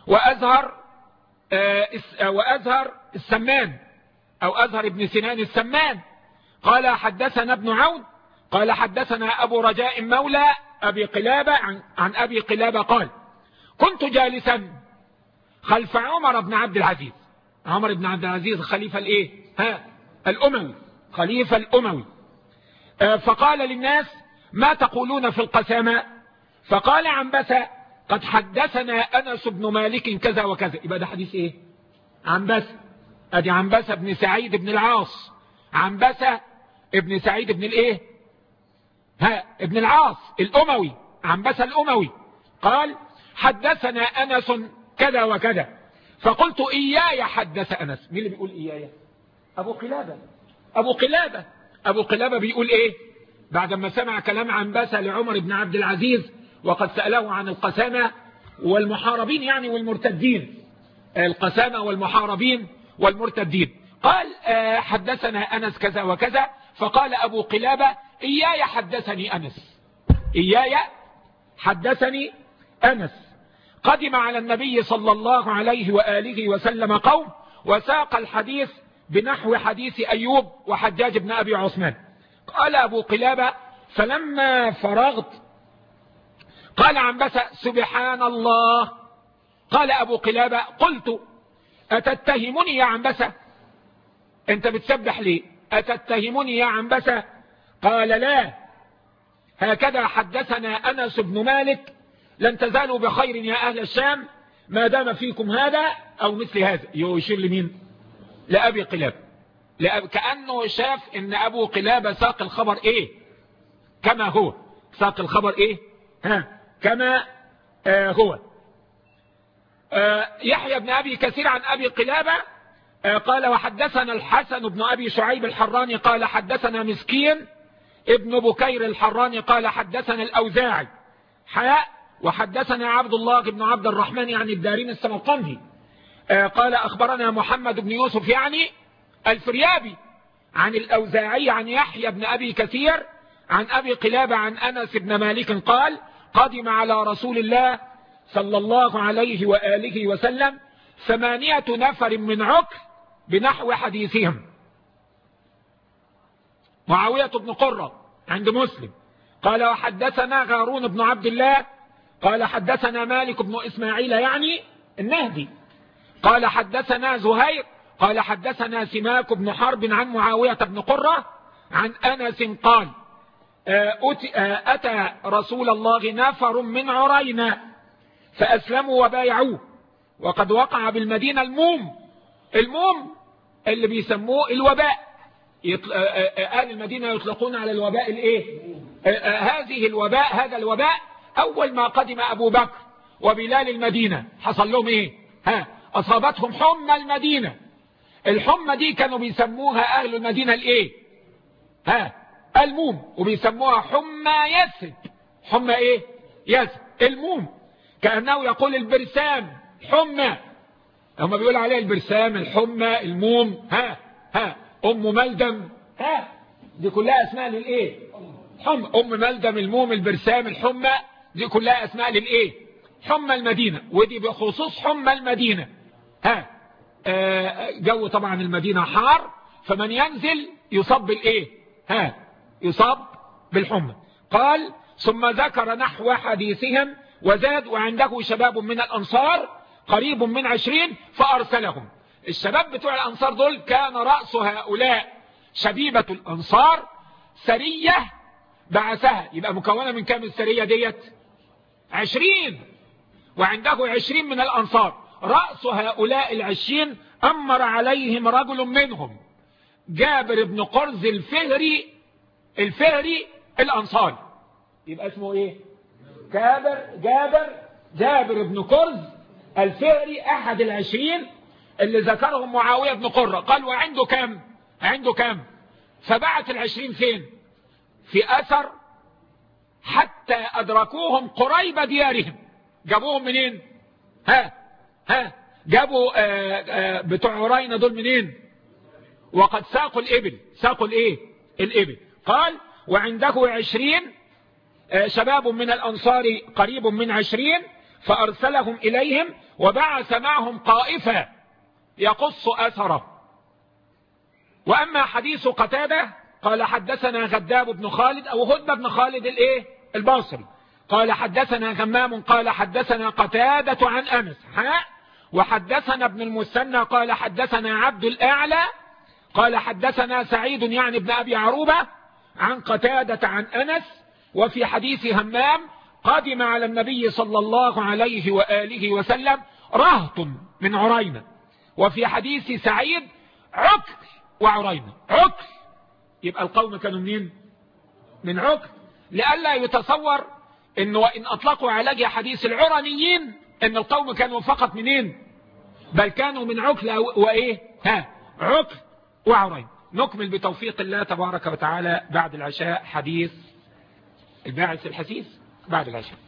وأزهر السمان أو أزهر بن سنان السمان قال حدثنا ابن عون قال حدثنا أبو رجاء مولى أبي قلابة عن أبي قلابة قال كنت جالسا خلف عمر بن عبد العزيز. عمر بن عبد العزيز خليفة الأموي، خليفة الأموي. فقال للناس ما تقولون في القسامة؟ فقال عنبسة قد حدثنا أنس بن مالك كذا وكذا. يبقى ده حديث عنبسة. ادي عنبسة بن سعيد بن العاص، عنبسة ابن سعيد بن ابن العاص الأموي، عنبسة الأموي. قال حدثنا أنس كذا وكذا. فقلت إياي حدث أنس. مين اللي بيقول إياي؟ أبو قلابة بيقول بعد ما سمع كلام عنبسة لعمر بن عبد العزيز وقد سأله عن القسامة والمحاربين يعني والمرتدين. القسامة والمحاربين والمرتدين. قال حدثنا أنس كذا وكذا، فقال أبو قلابة إياي حدثني أنس، إياي حدثني أنس. قدم على النبي صلى الله عليه وآله وسلم قوم، وساق الحديث بنحو حديث أيوب وحجاج بن أبي عثمان. قال أبو قلابة فلما فرغت قال عنبسة سبحان الله. قال أبو قلابة قلت أتتهمني يا عنبسة، أنت بتسبح لي، أتتهمني يا عنبسة؟ قال لا، هكذا حدثنا أنس بن مالك لن تزالوا بخير يا أهل الشام ما دام فيكم هذا أو مثل هذا. يشير لمين؟ لأبي قلابة، كأنه شاف إن أبو قلابة ساق الخبر إيه كما هو، ساق الخبر إيه كما هو. يحيى بن أبي كثير عن أبي قلابة قال وحدثنا الحسن بن أبي شعيب الحراني قال حدثنا مسكين ابن بكير الحراني قال حدثنا الأوزاعي وحدثنا عبد الله بن عبد الرحمن يعني الدارين السمرقندي قال أخبرنا محمد بن يوسف يعني الفريابي عن الأوزاعي عن يحيى بن أبي كثير عن أبي قلابة عن أنس بن مالك قال قدم على رسول الله صلى الله عليه وآله وسلم 8 نفر من عكر بنحو حديثهم. معاوية بن قرة عند مسلم قال وحدثنا غارون بن عبد الله قال حدثنا مالك بن إسماعيل يعني النهدي قال حدثنا زهير قال حدثنا سماك بن حرب عن معاوية بن قرة عن أنس قال أتى رسول الله نفر من عرينا فأسلموا وبايعوه، وقد وقع بالمدينة الموم اللي بيسموه الوباء. أهل المدينة يطلقون على الوباء الايه؟ هذا الوباء أول ما قدم أبو بكر وبلال المدينة حصل لهم ايه؟ أصابتهم حمى المدينة. الحمى دي كانوا بيسموها أهل المدينة الايه؟ الموم، وبيسموها حمى يثرب. حمى ايه؟ يثرب الموم، كأنه يقول البرسام حمى، هم بيقول عليه البرسام الحمى الموم أم ملدم دي كلها أسماء للإيه؟ أم ملدم الموم البرسام الحمى دي كلها أسماء للإيه؟ حمى المدينة، ودي بخصوص حمى المدينة. جو طبعا المدينة حار، فمن ينزل يصاب بالإيه؟ يصاب بالحمى. قال ثم ذكر نحو حديثهم وزاد وعنده شباب من الأنصار قريب من 20 فأرسلهم. الشباب بتوع الأنصار دول كان رأس هؤلاء شبيبة الأنصار سرية بعثها، يبقى مكونة من كام السرية ديت؟ 20، وعنده 20 من الأنصار. رأس هؤلاء 20 أمر عليهم رجل منهم جابر بن قرز الفهري الأنصاري. يبقى اسمه ايه؟ جابر بن قرز الفهري أحد 20 اللي ذكرهم معاوية بن قرة. قال وعنده كام؟ فبعت 20 فين؟ في أثر حتى أدركوهم قريب ديارهم. جابوهم منين؟ جابوا بتوع عرينة دول منين؟ وقد ساقوا الإبل. قال وعنده 20 شباب من الأنصار قريب من 20 فأرسلهم إليهم وبعث معهم طائفة يقص أثره. وأما حديث قتادة قال حدثنا غداب بن خالد أو هدب بن خالد الباصري قال حدثنا غمام قال حدثنا قتادة عن أنس وحدثنا ابن المثنى قال حدثنا عبد الأعلى قال حدثنا سعيد يعني ابن أبي عروبة عن قتادة عن أنس. وفي حديث همام قدم على النبي صلى الله عليه وآله وسلم رهط من عرينة. وفي حديث سعيد عكر وعرينة. عكر يبقى القوم كانوا منين؟ من عكر، لئلا يتصور انه وان اطلقوا علاج حديث العرنيين ان القوم كانوا فقط منين، بل كانوا من عكر وايه عكر وعرينة. نكمل بتوفيق الله تبارك وتعالى بعد العشاء حديث الباعث الحثيث بعد العشاء.